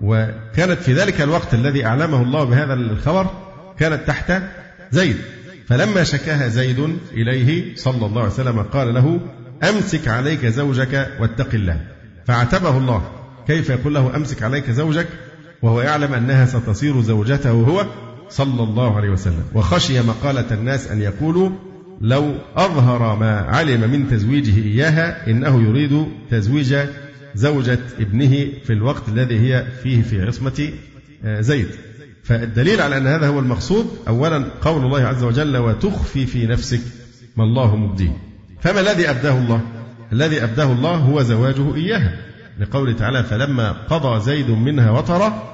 وكانت في ذلك الوقت الذي أعلمه الله بهذا الخبر كانت تحت زيد، فلما شكاها زيد إليه صلى الله عليه وسلم قال له: أمسك عليك زوجك واتق الله. فعتبه الله: كيف يقول له أمسك عليك زوجك وهو يعلم أنها ستصير زوجته هو؟ صلى الله عليه وسلم، وخشي مقالة الناس أن يقولوا لو أظهر ما علم من تزويجه إياها إنه يريد تزويج زوجة ابنه في الوقت الذي هي فيه في عصمة زيد. فالدليل على أن هذا هو المقصود أولا قول الله عز وجل وتخفي في نفسك ما الله مبديه. فما الذي أبداه الله؟ الذي أبداه الله هو زواجه إياها، لقوله تعالى فلما قضى زيد منها وطرا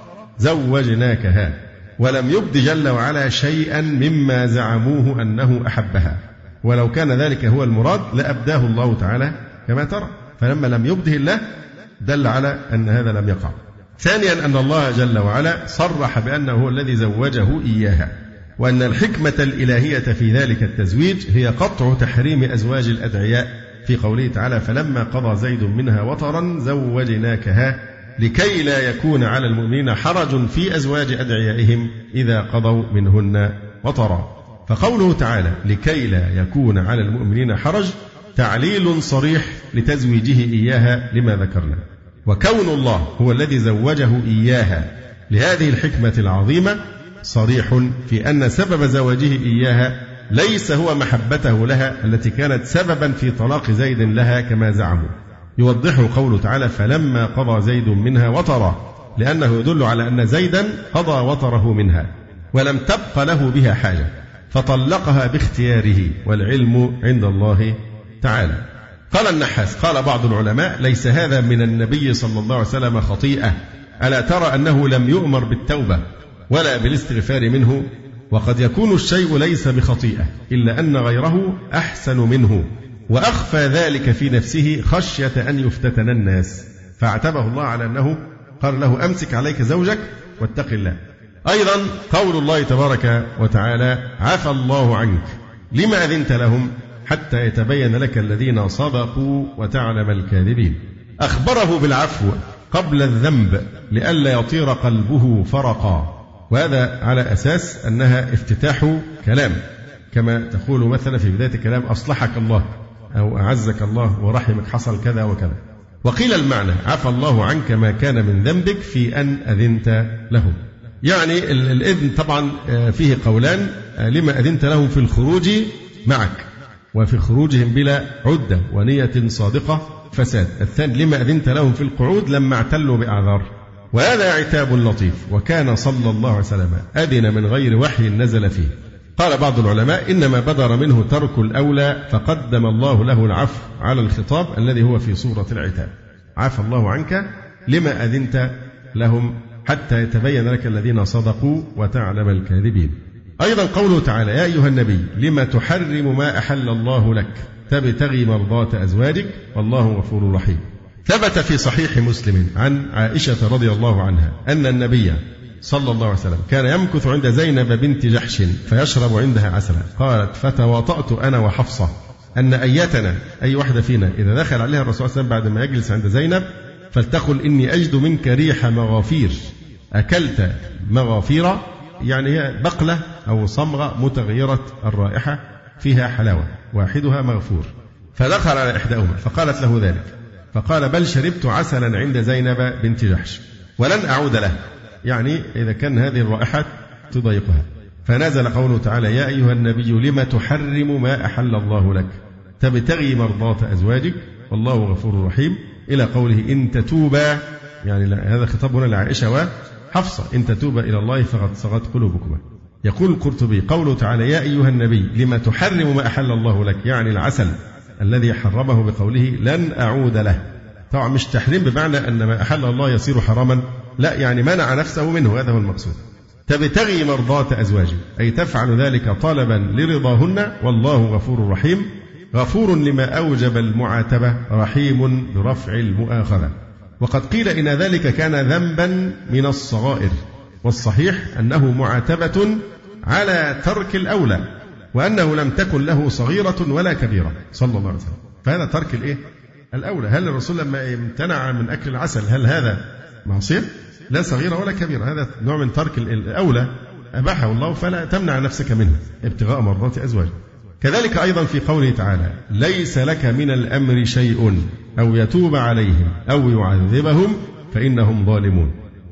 زوجناكها، ولم يبد جل وعلا شيئا مما زعموه أنه أحبها، ولو كان ذلك هو المراد لأبداه الله تعالى كما ترى، فلما لم يبده الله دل على أن هذا لم يقع. ثانيا أن الله جل وعلا صرح بأنه هو الذي زوجه إياها، وأن الحكمة الإلهية في ذلك التزويج هي قطع تحريم أزواج الأدعياء في قوله تعالى فلما قضى زيد منها وطرا زوجناكها لكي لا يكون على المؤمنين حرج في أزواج أدعيائهم إذا قضوا منهن وطرا. فقوله تعالى لكي لا يكون على المؤمنين حرج تعليل صريح لتزويجه إياها لما ذكرنا، وكون الله هو الذي زوجه إياها لهذه الحكمة العظيمة صريح في أن سبب زواجه إياها ليس هو محبته لها التي كانت سببا في طلاق زيد لها كما زعموا. يوضحه قوله تعالى فلما قضى زيد منها وطرا، لأنه يدل على أن زيدا قضى وطره منها ولم تبق له بها حاجة فطلقها باختياره، والعلم عند الله تعالى. قال النحاس قال بعض العلماء ليس هذا من النبي صلى الله عليه وسلم خطيئة، ألا ترى أنه لم يؤمر بالتوبة ولا بالاستغفار منه؟ وقد يكون الشيء ليس بخطيئة إلا أن غيره أحسن منه وأخفى ذلك في نفسه خشية أن يفتتن الناس، فاعتبه الله على أنه قال له أمسك عليك زوجك واتق الله. أيضا قول الله تبارك وتعالى عفى الله عنك لما أذنت لهم حتى يتبين لك الذين صدقوا وتعلم الكاذبين. أخبره بالعفو قبل الذنب لئلا يطير قلبه فرقا، وهذا على أساس أنها افتتاح كلام، كما تقول مثلا في بداية الكلام أصلحك الله أو أعزك الله ورحمك حصل كذا وكذا. وقيل المعنى عفى الله عنك ما كان من ذنبك في أن أذنت لهم، يعني الإذن طبعا فيه قولان، لما أذنت لهم في الخروج معك وفي خروجهم بلا عدة ونية صادقة فساد. الثاني لما أذنت لهم في القعود لما اعتلوا بأعذار، وهذا عتاب لطيف، وكان صلى الله عليه وسلم أذن من غير وحي نزل فيه. قال بعض العلماء إنما بدر منه ترك الأولى فقدم الله له العفو على الخطاب الذي هو في صورة العتاب. عفى الله عنك لما أذنت لهم حتى يتبين لك الذين صدقوا وتعلم الكاذبين. أيضا قوله تعالى يا أيها النبي لما تحرم ما أحل الله لك تبتغي مرضات أزواجك والله غفور رحيم. ثبت في صحيح مسلم عن عائشة رضي الله عنها أن النبي صلى الله عليه وسلم كان يمكث عند زينب بنت جحش فيشرب عندها عسلا. قالت فتواطأت أنا وحفصة أن أيتنا أي واحدة فينا إذا دخل عليها الرسول صلى الله عليه وسلم بعد ما يجلس عند زينب فلتقل إني أجد منك ريح مغافير. أكلت مغافير يعني هي بقلة أو صمغة متغيرة الرائحة فيها حلاوة واحدها مغفور. فدخل على إحداهما فقالت له ذلك فقال بل شربت عسلا عند زينب بنت جحش ولن أعود له، يعني إذا كان هذه الرائحة تضايقها. فنزل قوله تعالى يا أيها النبي لما تحرم ما أحل الله لك تبتغي مرضات أزواجك والله غفور رحيم إلى قوله إن تتوبا، يعني هذا خطاب هنا لعائشة وحفصة إن تتوبا إلى الله فقد صغت قلوبكما. يقول القرطبي قوله تعالى يا أيها النبي لما تحرم ما أحل الله لك يعني العسل الذي حرمه بقوله لن أعود له. طبعا مش تحريم بمعنى أن ما أحل الله يصير حراما، لا، يعني منع نفسه منه، هذا هو المقصود. تبتغي مرضات أزواجه أي تفعل ذلك طلبا لرضاهن والله غفور رحيم، غفور لما أوجب المعاتبة رحيم برفع المؤاخذة. وقد قيل إن ذلك كان ذنبا من الصغائر، والصحيح أنه معاتبة على ترك الأولى وأنه لم تكن له صغيرة ولا كبيرة صلى الله عليه وسلم. فهذا ترك الإيه؟ الأولى. هل الرسول لما امتنع من أكل العسل هل هذا معصية؟ لا صغيرة ولا كبيرة، هذا نوع من ترك الأولى أباحه الله فلا تمنع نفسك منه ابتغاء مرضات أزواجه. كذلك أيضا في قوله تعالى ليس لك من الأمر شيء أو يتوب عليهم أو يعذبهم فإنهم ظالمون.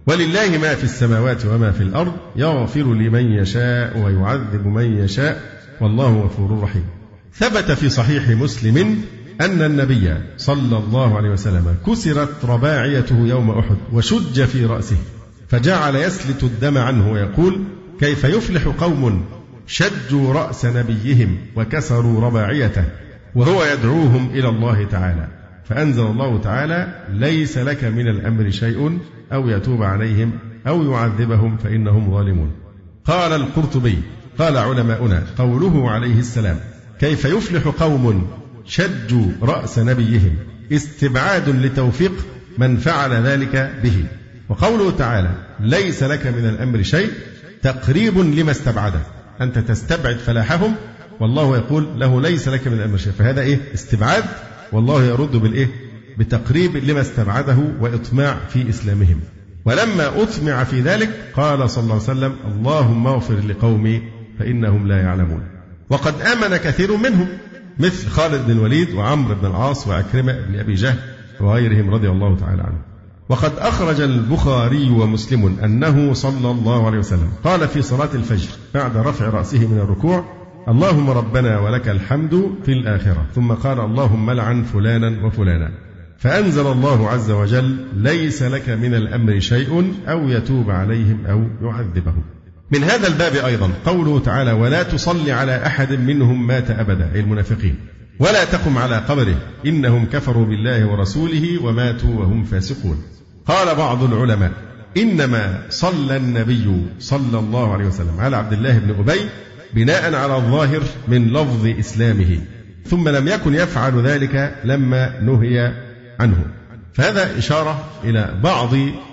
ولله ما في السماوات وما في الأرض يغفر لمن يشاء ويعذب من يشاء والله غفور رحيم. ثبت في صحيح مسلم أن النبي صلى الله عليه وسلم كسرت رباعيته يوم أحد وشج في رأسه فجعل يسلت الدم عنه ويقول كيف يفلح قوم شجوا رأس نبيهم وكسروا رباعيته وهو يدعوهم إلى الله تعالى. فأنزل الله تعالى ليس لك من الأمر شيء أو يتوب عليهم أو يعذبهم فإنهم ظالمون. قال القرطبي قال علماؤنا قوله عليه السلام كيف يفلح قوم شجوا رأس نبيهم استبعاد لتوفيق من فعل ذلك به، وقوله تعالى ليس لك من الأمر شيء تقريب لما استبعده، أنت تستبعد فلاحهم والله يقول له ليس لك من الأمر شيء، فهذا استبعاد، والله يرد بتقريب لما استبعده وإطماع في إسلامهم. ولما أطمع في ذلك قال صلى الله عليه وسلم اللهم اغفر لقومي فإنهم لا يعلمون. وقد آمن كثير منهم مثل خالد بن الوليد وعمرو بن العاص وعكرمة بن أبي جهل وغيرهم رضي الله تعالى عنهم. وقد أخرج البخاري ومسلم أنه صلى الله عليه وسلم قال في صلاة الفجر بعد رفع رأسه من الركوع اللهم ربنا ولك الحمد في الآخرة، ثم قال اللهم لعن فلانا وفلانا، فأنزل الله عز وجل ليس لك من الأمر شيء أو يتوب عليهم أو يعذبهم. من هذا الباب أيضا قوله تعالى ولا تصل على أحد منهم مات أبدا، أي المنافقين، ولا تقم على قبره إنهم كفروا بالله ورسوله وماتوا وهم فاسقون. قال بعض العلماء إنما صلى النبي صلى الله عليه وسلم على عبد الله بن أبي بناء على الظاهر من لفظ إسلامه، ثم لم يكن يفعل ذلك لما نهي عنه. فهذا إشارة إلى بعض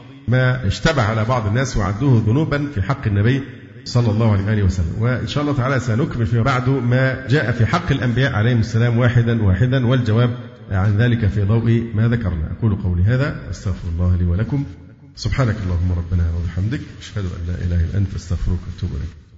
ما اشتبه على بعض الناس وعدوه ذنوبا في حق النبي صلى الله عليه وسلم. وإن شاء الله تعالى سنكمل فيما بعد ما جاء في حق الأنبياء عليهم السلام واحدا واحدا، والجواب عن ذلك في ضوء ما ذكرنا. أقول قولي هذا أستغفر الله لي ولكم. سبحانك اللهم ربنا وبحمدك أشهد أن لا إله إلا أنت أستغفرك وأتوب إليك.